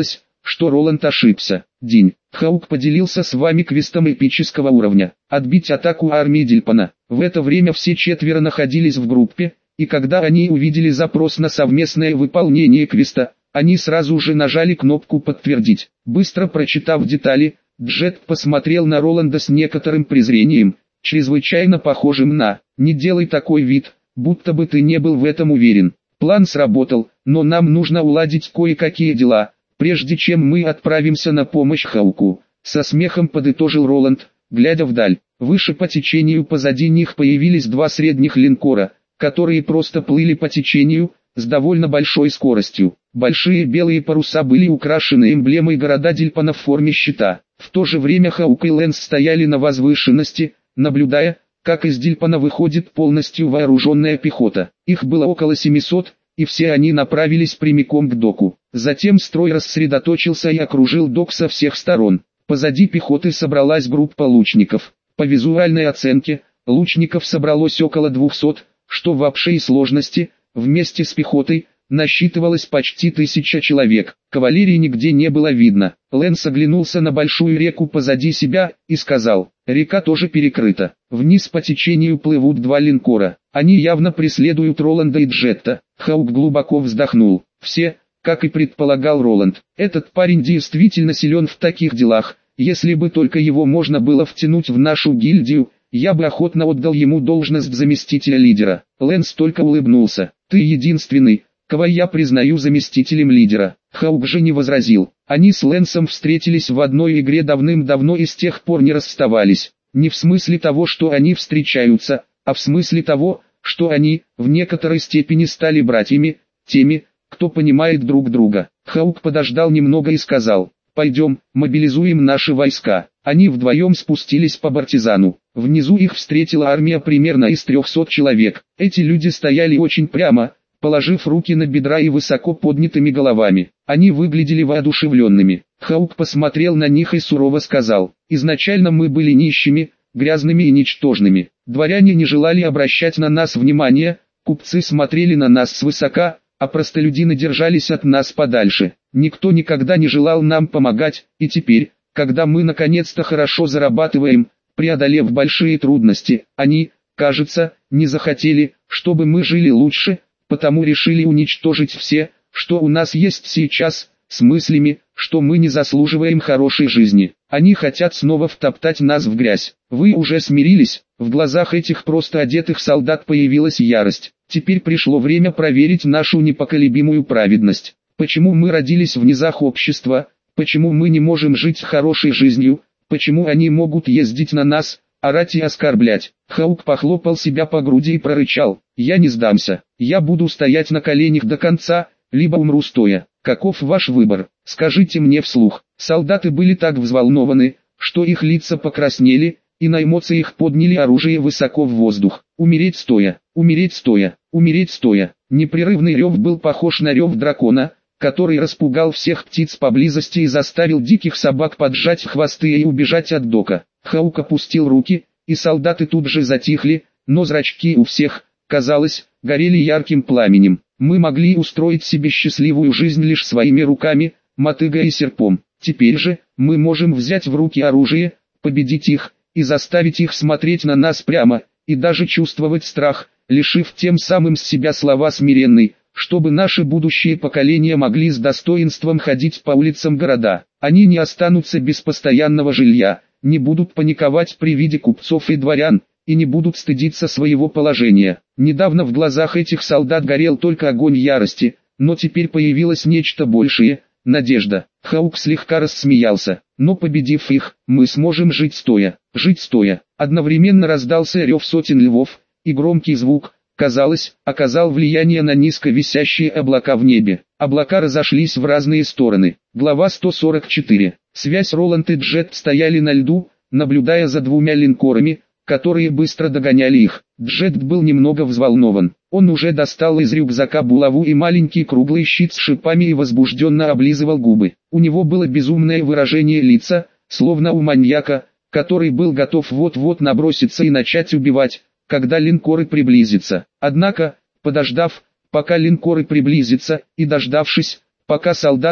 что Роланд ошибся. День. Хаук поделился с вами квестом эпического уровня. Отбить атаку армии Дильпана. В это время все четверо находились в группе, и когда они увидели запрос на совместное выполнение квеста, они сразу же нажали кнопку «Подтвердить». Быстро прочитав детали, Джет посмотрел на Роланда с некоторым презрением, чрезвычайно похожим на «не делай такой вид, будто бы ты не был в этом уверен». План сработал, но нам нужно уладить кое-какие дела, прежде чем мы отправимся на помощь Хауку. Со смехом подытожил Роланд, глядя вдаль. Выше по течению позади них появились два средних линкора, которые просто плыли по течению, с довольно большой скоростью. Большие белые паруса были украшены эмблемой города Дильпана в форме щита. В то же время Хаук и Лэнс стояли на возвышенности, наблюдая, как из Дильпана выходит полностью вооруженная пехота. Их было около семисот, и все они направились прямиком к доку. Затем строй рассредоточился и окружил док со всех сторон. Позади пехоты собралась группа лучников. По визуальной оценке, лучников собралось около двухсот, что в общей сложности, вместе с пехотой, насчитывалось почти тысяча человек. Кавалерии нигде не было видно. Лэнс оглянулся на большую реку позади себя и сказал: «Река тоже перекрыта. Вниз по течению плывут два линкора. Они явно преследуют Роланда и Джетта». Хаук глубоко вздохнул. Все, как и предполагал Роланд, этот парень действительно силен в таких делах. Если бы только его можно было втянуть в нашу гильдию, я бы охотно отдал ему должность заместителя лидера. Лэнс только улыбнулся. «Ты единственный, кого я признаю заместителем лидера». Хаук же не возразил. Они с Лэнсом встретились в одной игре давным-давно и с тех пор не расставались. Не в смысле того, что они встречаются, а в смысле того, что они, в некоторой степени стали братьями, теми, кто понимает друг друга. Хаук подождал немного и сказал: «Пойдем, мобилизуем наши войска». Они вдвоем спустились по партизану. Внизу их встретила армия примерно из трехсот человек. Эти люди стояли очень прямо, положив руки на бедра и высоко поднятыми головами. Они выглядели воодушевленными. Хаук посмотрел на них и сурово сказал: «Изначально мы были нищими, грязными и ничтожными. Дворяне не желали обращать на нас внимания, купцы смотрели на нас свысока, а простолюдины держались от нас подальше. Никто никогда не желал нам помогать, и теперь, когда мы наконец-то хорошо зарабатываем, преодолев большие трудности, они, кажется, не захотели, чтобы мы жили лучше, потому решили уничтожить все, что у нас есть сейчас, с мыслями, что мы не заслуживаем хорошей жизни. Они хотят снова втоптать нас в грязь. Вы уже смирились?» В глазах этих просто одетых солдат появилась ярость. Теперь пришло время проверить нашу непоколебимую праведность. Почему мы родились в низах общества? Почему мы не можем жить хорошей жизнью? Почему они могут ездить на нас, орать и оскорблять?» Хаук похлопал себя по груди и прорычал: «Я не сдамся. Я буду стоять на коленях до конца, либо умру стоя. Каков ваш выбор? Скажите мне вслух». Солдаты были так взволнованы, что их лица покраснели, и на эмоциях подняли оружие высоко в воздух. «Умереть стоя, умереть стоя, умереть стоя». Непрерывный рев был похож на рев дракона, который распугал всех птиц поблизости и заставил диких собак поджать хвосты и убежать от дока. Хаук опустил руки, и солдаты тут же затихли, но зрачки у всех, казалось, горели ярким пламенем. «Мы могли устроить себе счастливую жизнь лишь своими руками, мотыгой и серпом. Теперь же, мы можем взять в руки оружие, победить их, и заставить их смотреть на нас прямо, и даже чувствовать страх, лишив тем самым с себя слова смиренной, чтобы наши будущие поколения могли с достоинством ходить по улицам города. Они не останутся без постоянного жилья, не будут паниковать при виде купцов и дворян, и не будут стыдиться своего положения». Недавно в глазах этих солдат горел только огонь ярости, но теперь появилось нечто большее – надежда. Хаук слегка рассмеялся. «Но победив их, мы сможем жить стоя, жить стоя». Одновременно раздался рев сотен львов, и громкий звук, казалось, оказал влияние на низко висящие облака в небе. Облака разошлись в разные стороны. Глава сто сорок четыре. Связь. Роланд и Джет стояли на льду, наблюдая за двумя линкорами, которые быстро догоняли их. Джет был немного взволнован. Он уже достал из рюкзака булаву и маленький круглый щит с шипами и возбужденно облизывал губы. У него было безумное выражение лица, словно у маньяка, который был готов вот-вот наброситься и начать убивать, когда линкоры приблизятся. Однако, подождав, пока линкоры приблизятся, и дождавшись, пока солдаты,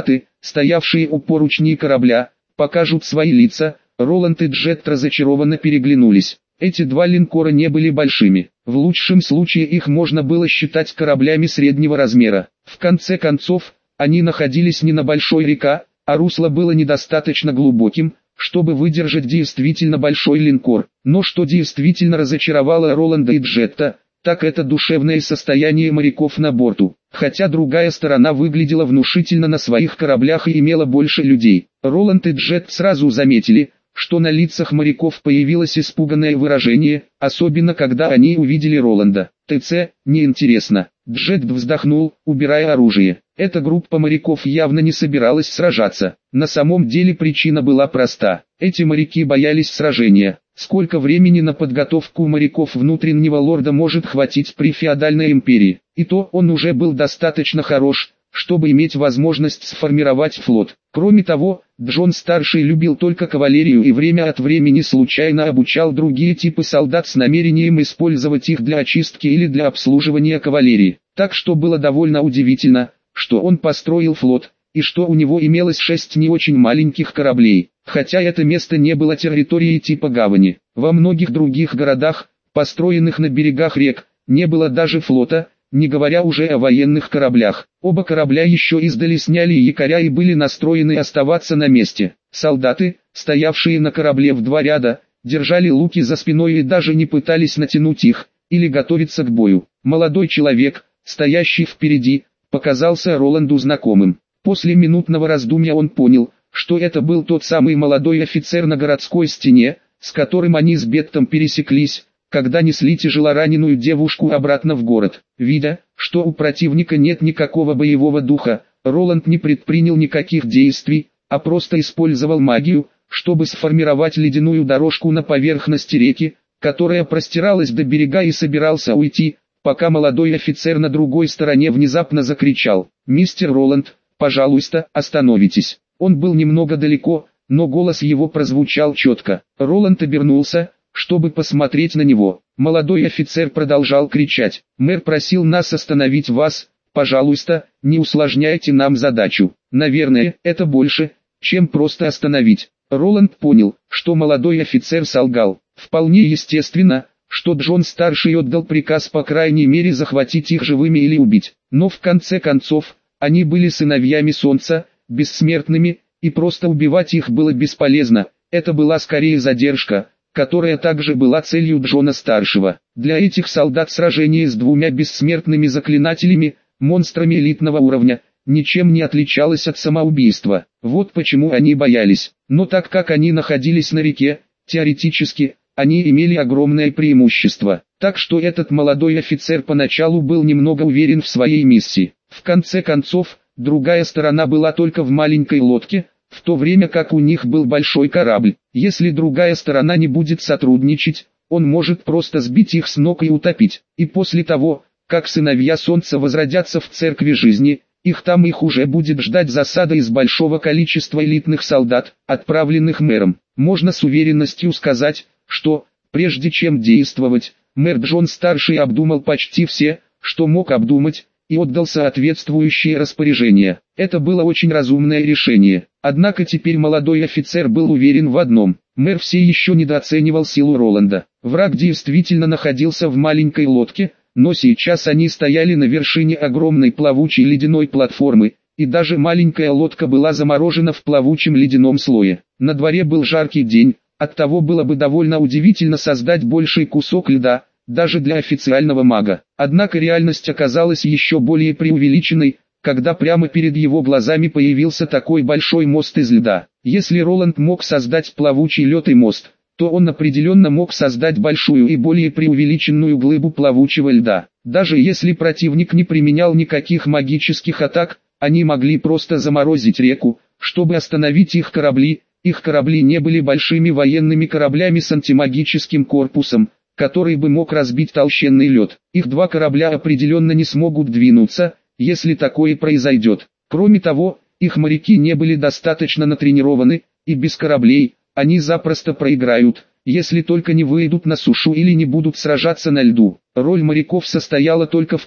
стоявшие у поручней корабля, покажут свои лица. Роланд и Джет разочарованно переглянулись. Эти два линкора не были большими. В лучшем случае их можно было считать кораблями среднего размера. В конце концов, они находились не на большой реке, а русло было недостаточно глубоким, чтобы выдержать действительно большой линкор. Но что действительно разочаровало Роланда и Джетта, так это душевное состояние моряков на борту. Хотя другая сторона выглядела внушительно на своих кораблях и имела больше людей. Роланд и Джет сразу заметили, что на лицах моряков появилось испуганное выражение, особенно когда они увидели Роланда. «ТЦ, неинтересно». Джет вздохнул, убирая оружие. Эта группа моряков явно не собиралась сражаться. На самом деле причина была проста. Эти моряки боялись сражения. Сколько времени на подготовку моряков внутреннего лорда может хватить при феодальной империи? И то он уже был достаточно хорош, чтобы иметь возможность сформировать флот. Кроме того, Джон-старший любил только кавалерию и время от времени случайно обучал другие типы солдат с намерением использовать их для очистки или для обслуживания кавалерии. Так что было довольно удивительно, что он построил флот, и что у него имелось шесть не очень маленьких кораблей. Хотя это место не было территорией типа гавани. Во многих других городах, построенных на берегах рек, не было даже флота, не говоря уже о военных кораблях. Оба корабля еще издали сняли якоря и были настроены оставаться на месте. Солдаты, стоявшие на корабле в два ряда, держали луки за спиной и даже не пытались натянуть их, или готовиться к бою. Молодой человек, стоящий впереди, показался Роланду знакомым. После минутного раздумья он понял, что это был тот самый молодой офицер на городской стене, с которым они с Беттом пересеклись, когда несли тяжелораненую девушку обратно в город. Видя, что у противника нет никакого боевого духа, Роланд не предпринял никаких действий, а просто использовал магию, чтобы сформировать ледяную дорожку на поверхности реки, которая простиралась до берега, и собирался уйти, пока молодой офицер на другой стороне внезапно закричал: «Мистер Роланд, пожалуйста, остановитесь». Он был немного далеко, но голос его прозвучал четко. Роланд обернулся, чтобы посмотреть на него. Молодой офицер продолжал кричать: «Мэр просил нас остановить вас, пожалуйста, не усложняйте нам задачу». Наверное, это больше, чем просто остановить. Роланд понял, что молодой офицер солгал. Вполне естественно, что Джон-старший отдал приказ по крайней мере захватить их живыми или убить. Но в конце концов, они были сыновьями Солнца, бессмертными, и просто убивать их было бесполезно. Это была скорее задержка, которая также была целью Джона-старшего. Для этих солдат сражение с двумя бессмертными заклинателями, монстрами элитного уровня, ничем не отличалось от самоубийства. Вот почему они боялись. Но так как они находились на реке, теоретически, они имели огромное преимущество. Так что этот молодой офицер поначалу был немного уверен в своей миссии. В конце концов, другая сторона была только в маленькой лодке, в то время как у них был большой корабль. Если другая сторона не будет сотрудничать, он может просто сбить их с ног и утопить. И после того, как сыновья Солнца возродятся в церкви жизни, их там их уже будет ждать засада из большого количества элитных солдат, отправленных мэром. Можно с уверенностью сказать, что, прежде чем действовать, мэр Джон-старший обдумал почти все, что мог обдумать, и отдал соответствующие распоряжения. Это было очень разумное решение. Однако теперь молодой офицер был уверен в одном: мэр все еще недооценивал силу Роланда. Враг действительно находился в маленькой лодке, но сейчас они стояли на вершине огромной плавучей ледяной платформы, и даже маленькая лодка была заморожена в плавучем ледяном слое. На дворе был жаркий день, оттого было бы довольно удивительно создать больший кусок льда, даже для официального мага. Однако реальность оказалась еще более преувеличенной, когда прямо перед его глазами появился такой большой мост из льда. Если Роланд мог создать плавучий лед и мост, то он определенно мог создать большую и более преувеличенную глыбу плавучего льда. Даже если противник не применял никаких магических атак, они могли просто заморозить реку, чтобы остановить их корабли. Их корабли не были большими военными кораблями с антимагическим корпусом, который бы мог разбить толщенный лед. Их два корабля определенно не смогут двинуться, если такое произойдет. Кроме того, их моряки не были достаточно натренированы, и без кораблей они запросто проиграют, если только не выйдут на сушу или не будут сражаться на льду. Роль моряков состояла только в том,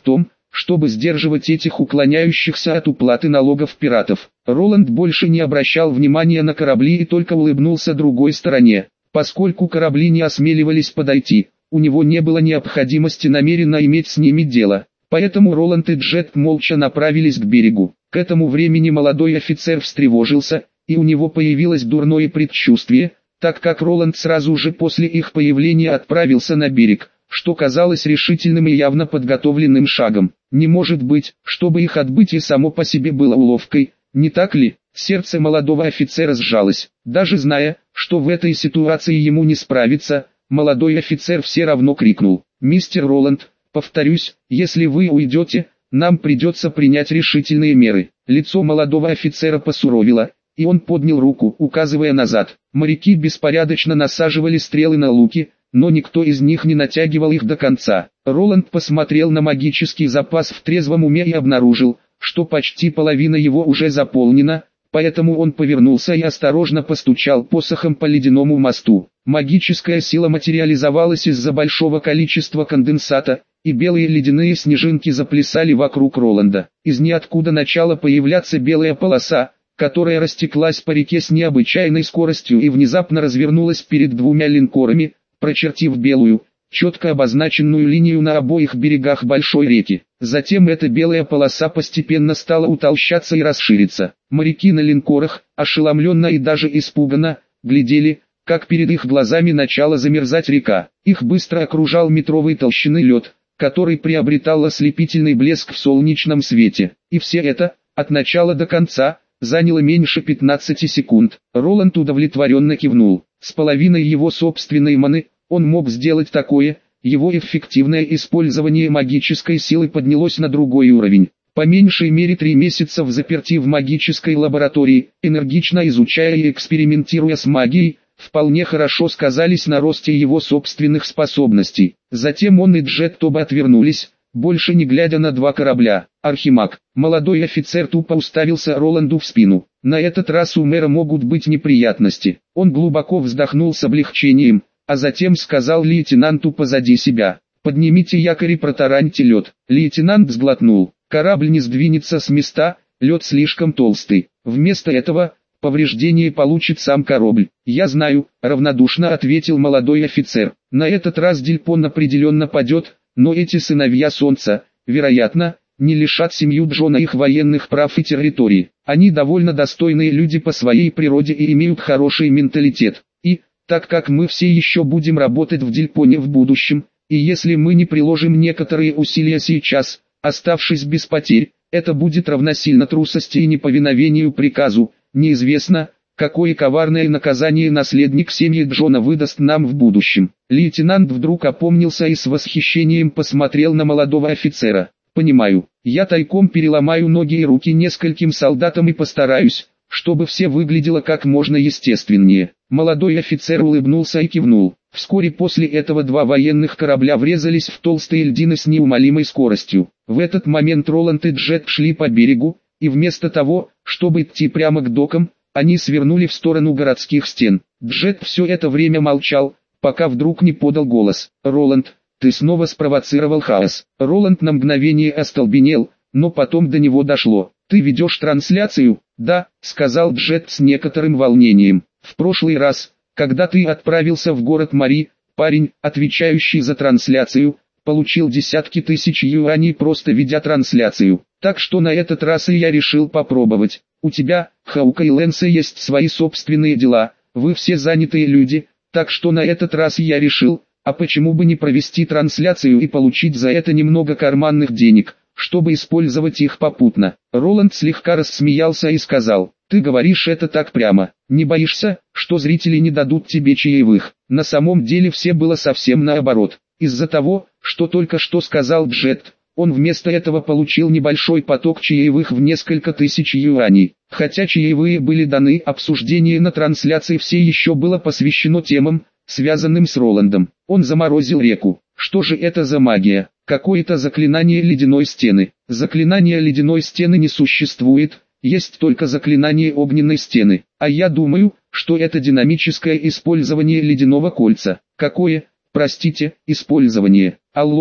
чтобы сдерживать этих уклоняющихся от уплаты налогов пиратов. Роланд больше не обращал внимания на корабли и только улыбнулся другой стороне. Поскольку корабли не осмеливались подойти, у него не было необходимости намеренно иметь с ними дело. Поэтому Роланд и Джет молча направились к берегу. К этому времени молодой офицер встревожился, и у него появилось дурное предчувствие, так как Роланд сразу же после их появления отправился на берег, что казалось решительным и явно подготовленным шагом. Не может быть, чтобы их отбытие само по себе было уловкой, не так ли? Сердце молодого офицера сжалось. Даже зная, что в этой ситуации ему не справиться, молодой офицер все равно крикнул: «Мистер Роланд, повторюсь, если вы уйдете, нам придется принять решительные меры». Лицо молодого офицера посуровило, и он поднял руку, указывая назад. Моряки беспорядочно насаживали стрелы на луки, но никто из них не натягивал их до конца. Роланд посмотрел на магический запас в трезвом уме и обнаружил, что почти половина его уже заполнена, поэтому он повернулся и осторожно постучал посохом по ледяному мосту. Магическая сила материализовалась из-за большого количества конденсата, и белые ледяные снежинки заплясали вокруг Роланда. Из ниоткуда начала появляться белая полоса, которая растеклась по реке с необычайной скоростью и внезапно развернулась перед двумя линкорами, прочертив белую, четко обозначенную линию на обоих берегах большой реки. Затем эта белая полоса постепенно стала утолщаться и расшириться. Моряки на линкорах, ошеломленно и даже испуганно, глядели, как перед их глазами начала замерзать река. Их быстро окружал метровой толщины лед, который приобретал ослепительный блеск в солнечном свете. И все это, от начала до конца, заняло меньше пятнадцати секунд. Роланд удовлетворенно кивнул. С половиной его собственной маны он мог сделать такое. Его эффективное использование магической силы поднялось на другой уровень. По меньшей мере три месяца в заперти в магической лаборатории, энергично изучая и экспериментируя с магией, вполне хорошо сказались на росте его собственных способностей. Затем он и Джет оба отвернулись, больше не глядя на два корабля. Архимаг, молодой офицер тупо уставился Роланду в спину. На этот раз у мэра могут быть неприятности. Он глубоко вздохнул с облегчением, а затем сказал лейтенанту позади себя: «Поднимите якорь и протараньте лед». Лейтенант сглотнул. Корабль не сдвинется с места, лед слишком толстый. Вместо этого, повреждение получит сам корабль. «Я знаю», — равнодушно ответил молодой офицер. «На этот раз Дильпон определенно падет, но эти сыновья Солнца, вероятно, не лишат семью Джона их военных прав и территории. Они довольно достойные люди по своей природе и имеют хороший менталитет. И, так как мы все еще будем работать в Дильпоне в будущем, и если мы не приложим некоторые усилия сейчас, оставшись без потерь, это будет равносильно трусости и неповиновению приказу. Неизвестно, какое коварное наказание наследник семьи Джона выдаст нам в будущем». Лейтенант вдруг опомнился и с восхищением посмотрел на молодого офицера. «Понимаю, я тайком переломаю ноги и руки нескольким солдатам и постараюсь, чтобы все выглядело как можно естественнее». Молодой офицер улыбнулся и кивнул. Вскоре после этого два военных корабля врезались в толстые льдины с неумолимой скоростью. В этот момент Роланд и Джет шли по берегу, и вместо того, чтобы идти прямо к докам, они свернули в сторону городских стен. Джет все это время молчал, пока вдруг не подал голос: «Роланд, ты снова спровоцировал хаос». Роланд на мгновение остолбенел, но потом до него дошло. «Ты ведешь трансляцию?» «Да», — сказал Джет с некоторым волнением. «В прошлый раз, когда ты отправился в город Мари, парень, отвечающий за трансляцию, получил десятки тысяч юаней просто ведя трансляцию. Так что на этот раз и я решил попробовать. У тебя, Хаука и Лэнса, есть свои собственные дела, вы все занятые люди, так что на этот раз я решил, а почему бы не провести трансляцию и получить за это немного карманных денег, чтобы использовать их попутно». Роланд слегка рассмеялся и сказал: «Ты говоришь это так прямо. Не боишься, что зрители не дадут тебе чаевых?» На самом деле все было совсем наоборот. Из-за того, что только что сказал Джет, он вместо этого получил небольшой поток чаевых в несколько тысяч юаней. Хотя чаевые были даны, обсуждение на трансляции все еще было посвящено темам, связанным с Роландом. Он заморозил реку. Что же это за магия? Какое-то заклинание ледяной стены. Заклинания ледяной стены не существует, есть только заклинание огненной стены. А я думаю, что это динамическое использование ледяного кольца. Какое, простите, использование? Алло,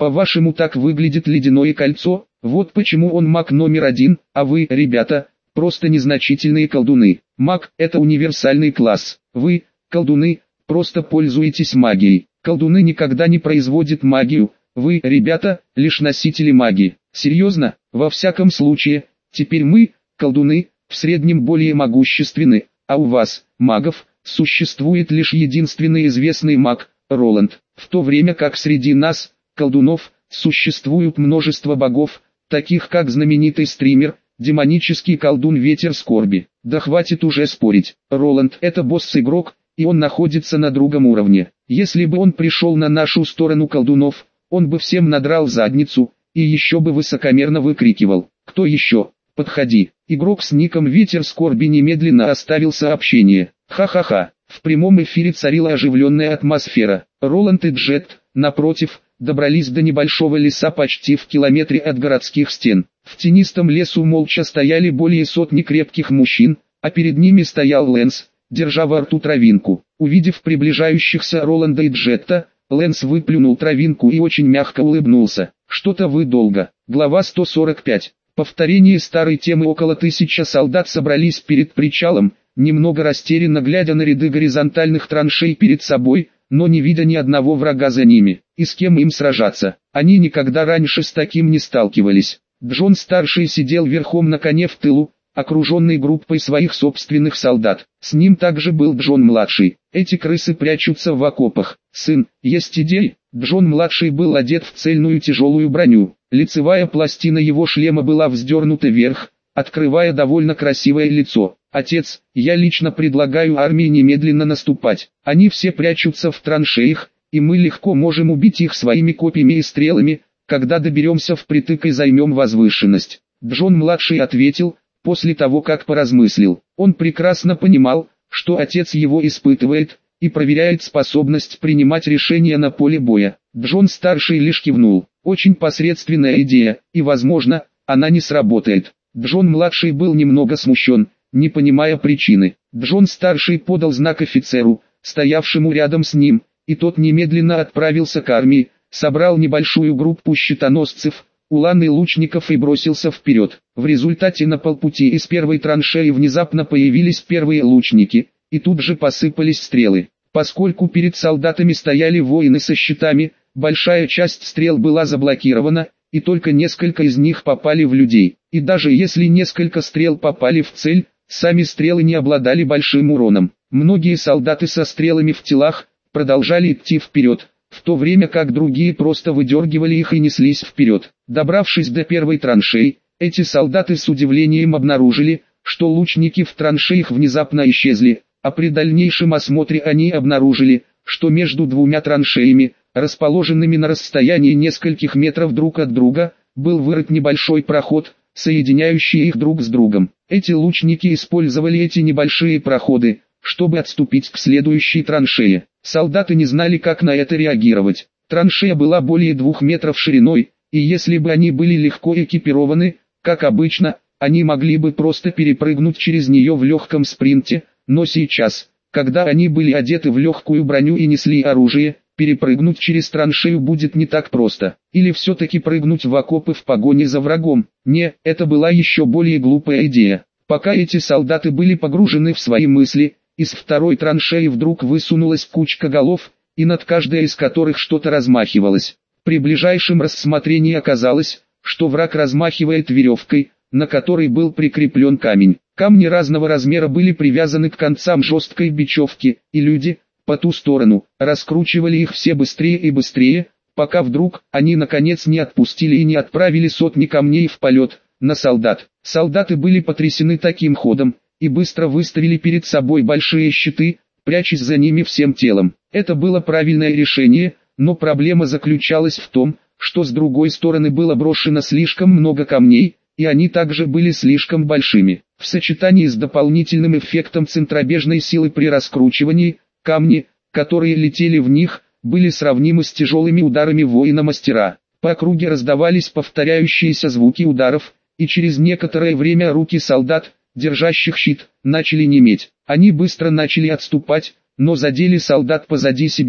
По-вашему, так выглядит ледяное кольцо? Вот почему он маг номер один, а вы, ребята, просто незначительные колдуны. Маг – это универсальный класс. Вы, колдуны, просто пользуетесь магией. Колдуны никогда не производят магию. Вы, ребята, лишь носители магии. Серьезно? Во всяком случае, теперь мы, колдуны, в среднем более могущественны, а у вас, магов, существует лишь единственный известный маг – Роланд. В то время как среди нас, колдунов, существует множество богов, таких как знаменитый стример, демонический колдун Ветер Скорби. Да хватит уже спорить. Роланд – это босс-игрок, и он находится на другом уровне. Если бы он пришел на нашу сторону колдунов, он бы всем надрал задницу, и еще бы высокомерно выкрикивал: «Кто еще? Подходи!» Игрок с ником Ветер Скорби немедленно оставил сообщение. Ха-ха-ха. В прямом эфире царила оживленная атмосфера. Роланд и Джет, напротив, добрались до небольшого леса почти в километре от городских стен. В тенистом лесу молча стояли более сотни крепких мужчин, а перед ними стоял Лэнс, держа во рту травинку. Увидев приближающихся Роланда и Джетта, Лэнс выплюнул травинку и очень мягко улыбнулся. «Что-то вы долго». Глава сто сорок пять. Повторение старой темы. Около тысячи солдат собрались перед причалом, немного растерянно глядя на ряды горизонтальных траншей перед собой, но не видя ни одного врага за ними. И с кем им сражаться? Они никогда раньше с таким не сталкивались. Джон-старший сидел верхом на коне в тылу, окруженный группой своих собственных солдат. С ним также был Джон-младший. Эти крысы прячутся в окопах. «Сын, есть идеи?» Джон-младший был одет в цельную тяжелую броню. Лицевая пластина его шлема была вздернута вверх, открывая довольно красивое лицо. «Отец, я лично предлагаю армии немедленно наступать. Они все прячутся в траншеях, и мы легко можем убить их своими копьями и стрелами, когда доберемся впритык и займем возвышенность». Джон-младший ответил, после того как поразмыслил. Он прекрасно понимал, что отец его испытывает, и проверяет способность принимать решения на поле боя. Джон-старший лишь кивнул. Очень посредственная идея, и возможно, она не сработает. Джон-младший был немного смущен, не понимая причины. Джон-старший подал знак офицеру, стоявшему рядом с ним, и тот немедленно отправился к армии, собрал небольшую группу щитоносцев, улан и лучников и бросился вперед. В результате на полпути из первой траншеи внезапно появились первые лучники, и тут же посыпались стрелы. Поскольку перед солдатами стояли воины со щитами, большая часть стрел была заблокирована, и только несколько из них попали в людей. И даже если несколько стрел попали в цель, сами стрелы не обладали большим уроном. Многие солдаты со стрелами в телах продолжали идти вперед, в то время как другие просто выдергивали их и неслись вперед. Добравшись до первой траншеи, эти солдаты с удивлением обнаружили, что лучники в траншеях внезапно исчезли, а при дальнейшем осмотре они обнаружили, что между двумя траншеями, расположенными на расстоянии нескольких метров друг от друга, был вырыт небольшой проход, соединяющий их друг с другом. Эти лучники использовали эти небольшие проходы, чтобы отступить к следующей траншее. Солдаты не знали, как на это реагировать. Траншея была более двух метров шириной, и если бы они были легко экипированы, как обычно, они могли бы просто перепрыгнуть через нее в легком спринте, но сейчас, когда они были одеты в легкую броню и несли оружие, перепрыгнуть через траншею будет не так просто. Или все-таки прыгнуть в окопы в погоне за врагом. Не, это была еще более глупая идея. Пока эти солдаты были погружены в свои мысли, из второй траншеи вдруг высунулась кучка голов, и над каждой из которых что-то размахивалось. При ближайшем рассмотрении оказалось, что враг размахивает веревкой, на которой был прикреплен камень. Камни разного размера были привязаны к концам жесткой бечевки, и люди, по ту сторону, раскручивали их все быстрее и быстрее, пока вдруг они наконец не отпустили и не отправили сотни камней в полет на солдат. Солдаты были потрясены таким ходом, и быстро выставили перед собой большие щиты, прячась за ними всем телом. Это было правильное решение, но проблема заключалась в том, что с другой стороны было брошено слишком много камней, и они также были слишком большими. В сочетании с дополнительным эффектом центробежной силы при раскручивании, камни, которые летели в них, были сравнимы с тяжелыми ударами воина-мастера. По округе раздавались повторяющиеся звуки ударов, и через некоторое время руки солдат, держащих щит, начали неметь. Они быстро начали отступать, но задели солдат позади себя,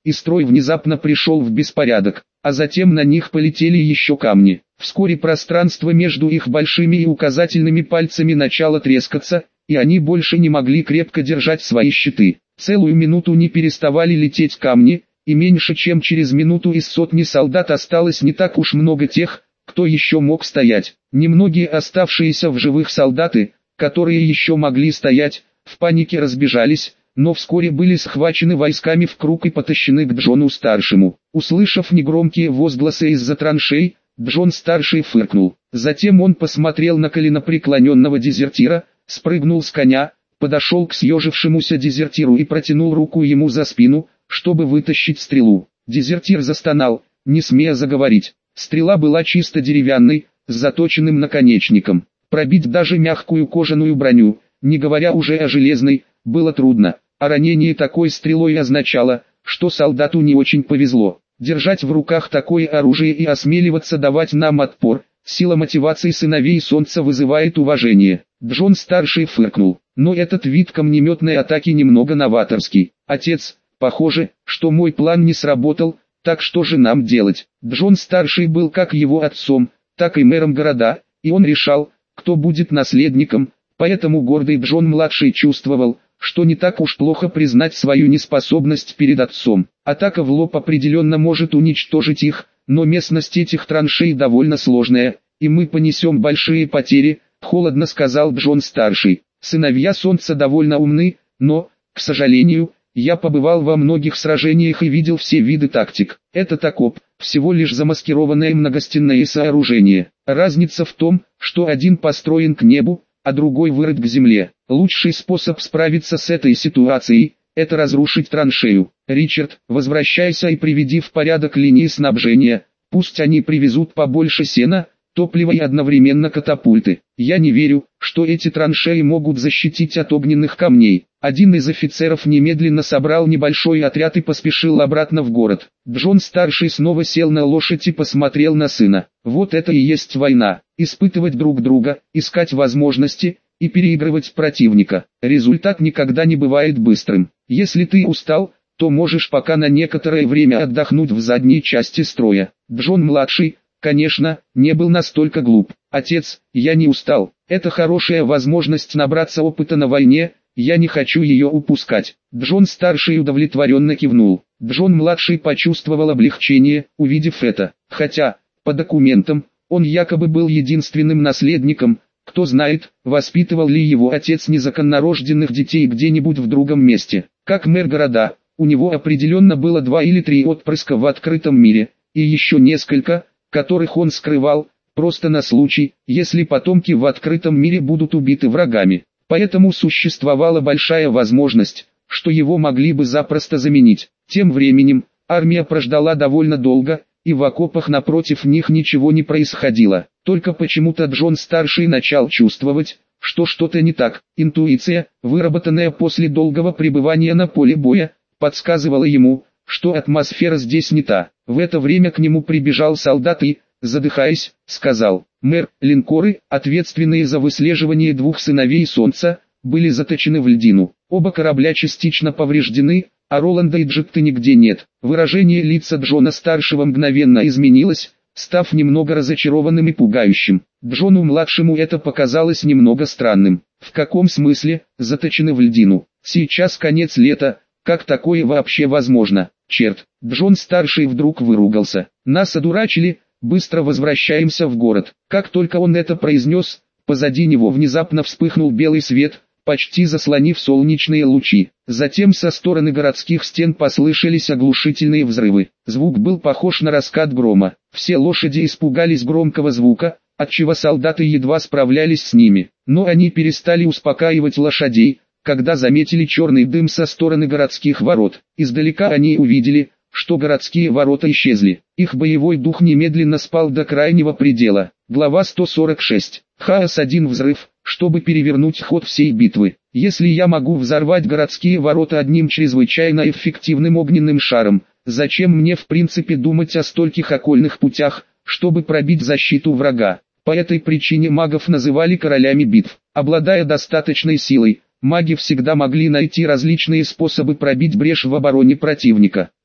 и строй внезапно пришел в беспорядок, а затем на них полетели еще камни. Вскоре пространство между их большими и указательными пальцами начало трескаться, и они больше не могли крепко держать свои щиты. Целую минуту не переставали лететь камни, и меньше чем через минуту из сотни солдат осталось не так уж много тех, кто еще мог стоять. Немногие оставшиеся в живых солдаты, которые еще могли стоять, в панике разбежались, но вскоре были схвачены войсками в круг и потащены к Джону-старшему. Услышав негромкие возгласы из-за траншей, Джон-старший фыркнул. Затем он посмотрел на коленопреклоненного дезертира, спрыгнул с коня, подошел к съежившемуся дезертиру и протянул руку ему за спину, чтобы вытащить стрелу. Дезертир застонал, не смея заговорить. Стрела была чисто деревянной, с заточенным наконечником. Пробить даже мягкую кожаную броню, не говоря уже о железной, было трудно, а ранение такой стрелой означало, что солдату не очень повезло. Держать в руках такое оружие и осмеливаться давать нам отпор, сила мотивации сыновей солнца вызывает уважение. Джон-старший фыркнул, но этот вид камнеметной атаки немного новаторский. Отец, похоже, что мой план не сработал, так что же нам делать? Джон-старший был как его отцом, так и мэром города, и он решал, кто будет наследником, поэтому гордый Джон-младший чувствовал, что не так уж плохо признать свою неспособность перед отцом. Атака в лоб определенно может уничтожить их, но местность этих траншей довольно сложная, и мы понесем большие потери, холодно сказал Джон-старший. Сыновья солнца довольно умны, но, к сожалению, я побывал во многих сражениях и видел все виды тактик. Этот окоп – всего лишь замаскированное многостенное сооружение. Разница в том, что один построен к небу, а другой вырыт к земле. Лучший способ справиться с этой ситуацией – это разрушить траншею. Ричард, возвращайся и приведи в порядок линии снабжения, пусть они привезут побольше сена, топлива и одновременно катапульты. Я не верю, что эти траншеи могут защитить от огненных камней. Один из офицеров немедленно собрал небольшой отряд и поспешил обратно в город. Джон-старший снова сел на лошадь и посмотрел на сына. Вот это и есть война. Испытывать друг друга, искать возможности и переигрывать противника. Результат никогда не бывает быстрым. Если ты устал, то можешь пока на некоторое время отдохнуть в задней части строя. Джон-младший, конечно, не был настолько глуп. Отец, я не устал. Это хорошая возможность набраться опыта на войне, я не хочу ее упускать. Джон-старший удовлетворенно кивнул. Джон-младший почувствовал облегчение, увидев это. Хотя, по документам, он якобы был единственным наследником, кто знает, воспитывал ли его отец незаконнорожденных детей где-нибудь в другом месте. Как мэр города, у него определенно было два или три отпрыска в открытом мире, и еще несколько, которых он скрывал, просто на случай, если потомки в открытом мире будут убиты врагами. Поэтому существовала большая возможность, что его могли бы запросто заменить. Тем временем, армия прождала довольно долго, и в окопах напротив них ничего не происходило. Только почему-то Джон-старший начал чувствовать, что что-то не так. Интуиция, выработанная после долгого пребывания на поле боя, подсказывала ему, что атмосфера здесь не та. В это время к нему прибежал солдат и, задыхаясь, сказал: «Мэр, линкоры, ответственные за выслеживание двух сыновей солнца, были заточены в льдину. Оба корабля частично повреждены, а Роланда и Джетты нигде нет». Выражение лица Джона-старшего мгновенно изменилось, став немного разочарованным и пугающим. Джону-младшему это показалось немного странным. В каком смысле заточены в льдину? Сейчас конец лета, как такое вообще возможно? Черт, Джон-старший вдруг выругался. Нас одурачили, быстро возвращаемся в город. Как только он это произнес, позади него внезапно вспыхнул белый свет, почти заслонив солнечные лучи. Затем со стороны городских стен послышались оглушительные взрывы. Звук был похож на раскат грома. Все лошади испугались громкого звука, отчего солдаты едва справлялись с ними. Но они перестали успокаивать лошадей, когда заметили черный дым со стороны городских ворот. Издалека они увидели, что городские ворота исчезли. Их боевой дух немедленно спал до крайнего предела. Глава сто сорок шесть. Хаос один взрыв, чтобы перевернуть ход всей битвы. Если я могу взорвать городские ворота одним чрезвычайно эффективным огненным шаром, зачем мне в принципе думать о стольких окольных путях, чтобы пробить защиту врага? По этой причине магов называли королями битв. Обладая достаточной силой, маги всегда могли найти различные способы пробить брешь в обороне противника.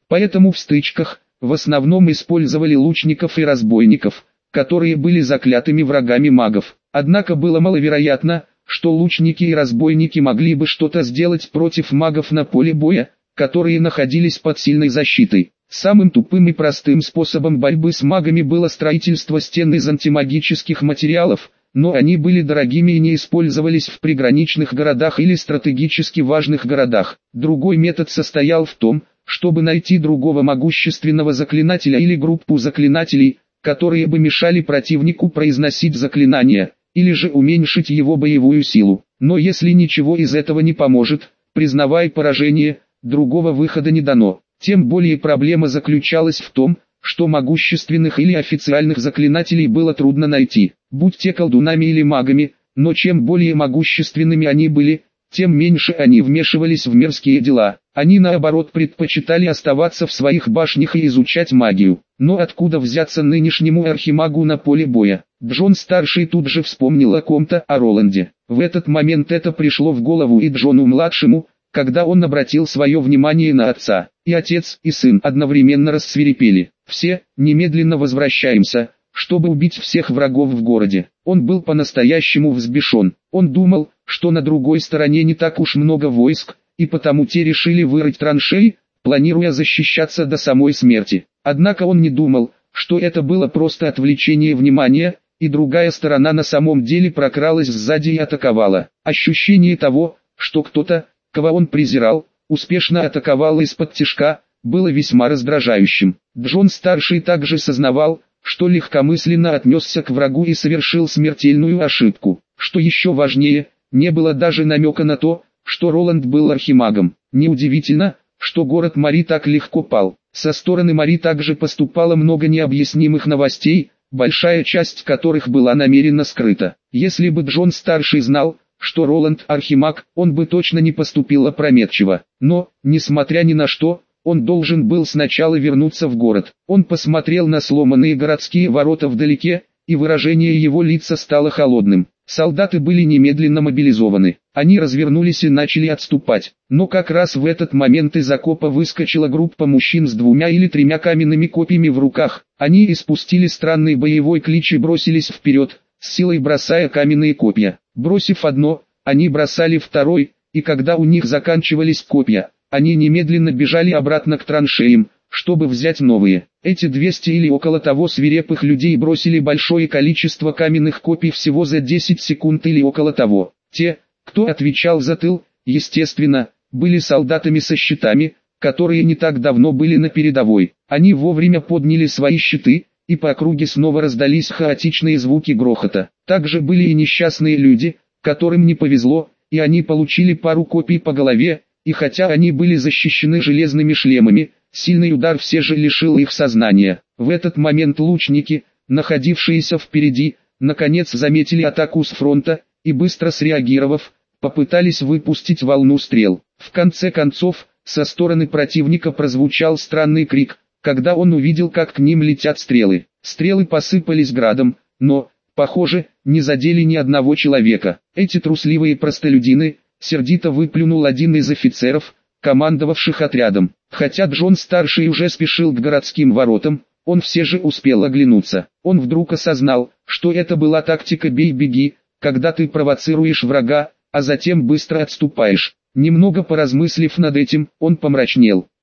Поэтому в стычках, в основном использовали лучников и разбойников, которые были заклятыми врагами магов. Однако было маловероятно, что лучники и разбойники могли бы что-то сделать против магов на поле боя, которые находились под сильной защитой. Самым тупым и простым способом борьбы с магами было строительство стен из антимагических материалов, но они были дорогими и не использовались в приграничных городах или стратегически важных городах. Другой метод состоял в том, чтобы найти другого могущественного заклинателя или группу заклинателей, которые бы мешали противнику произносить заклинания, или же уменьшить его боевую силу. Но если ничего из этого не поможет, признавай поражение, другого выхода не дано. Тем более проблема заключалась в том, что могущественных или официальных заклинателей было трудно найти, будь те колдунами или магами, но чем более могущественными они были, тем меньше они вмешивались в мирские дела. Они наоборот предпочитали оставаться в своих башнях и изучать магию. Но откуда взяться нынешнему архимагу на поле боя? Джон-старший тут же вспомнил о ком-то, о Роланде. В этот момент это пришло в голову и Джону-младшему, когда он обратил свое внимание на отца. И отец, и сын одновременно рассвирепели. «Все, немедленно возвращаемся, чтобы убить всех врагов в городе». Он был по-настоящему взбешен. Он думал, что на другой стороне не так уж много войск, и потому те решили вырыть траншеи, планируя защищаться до самой смерти. Однако он не думал, что это было просто отвлечение внимания, и другая сторона на самом деле прокралась сзади и атаковала. Ощущение того, что кто-то, кого он презирал, успешно атаковал из-под тишка, было весьма раздражающим. Джон-старший также сознавал, что легкомысленно отнесся к врагу и совершил смертельную ошибку. Что еще важнее, не было даже намека на то, что Роланд был архимагом. Неудивительно, что город Мари так легко пал. Со стороны Мари также поступало много необъяснимых новостей, большая часть которых была намеренно скрыта. Если бы Джон-старший знал, что Роланд архимаг, он бы точно не поступил опрометчиво. Но, несмотря ни на что, он должен был сначала вернуться в город. Он посмотрел на сломанные городские ворота вдалеке, и выражение его лица стало холодным. Солдаты были немедленно мобилизованы. Они развернулись и начали отступать. Но как раз в этот момент из окопа выскочила группа мужчин с двумя или тремя каменными копьями в руках. Они испустили странный боевой клич и бросились вперед, с силой бросая каменные копья. Бросив одно, они бросали второй, и когда у них заканчивались копья, они немедленно бежали обратно к траншеям, чтобы взять новые. Эти двести или около того свирепых людей бросили большое количество каменных копий всего за десять секунд или около того. Те, кто отвечал за тыл, естественно, были солдатами со щитами, которые не так давно были на передовой. Они вовремя подняли свои щиты, и по округе снова раздались хаотичные звуки грохота. Также были и несчастные люди, которым не повезло, и они получили пару копий по голове, и хотя они были защищены железными шлемами, сильный удар все же лишил их сознания. В этот момент лучники, находившиеся впереди, наконец заметили атаку с фронта, и быстро среагировав, попытались выпустить волну стрел. В конце концов, со стороны противника прозвучал странный крик, когда он увидел, как к ним летят стрелы. Стрелы посыпались градом, но, похоже, не задели ни одного человека. Эти трусливые простолюдины, сердито выплюнул один из офицеров, командовавших отрядом. Хотя Джон-старший уже спешил к городским воротам, он все же успел оглянуться. Он вдруг осознал, что это была тактика «бей-беги», когда ты провоцируешь врага, а затем быстро отступаешь. Немного поразмыслив над этим, он помрачнел.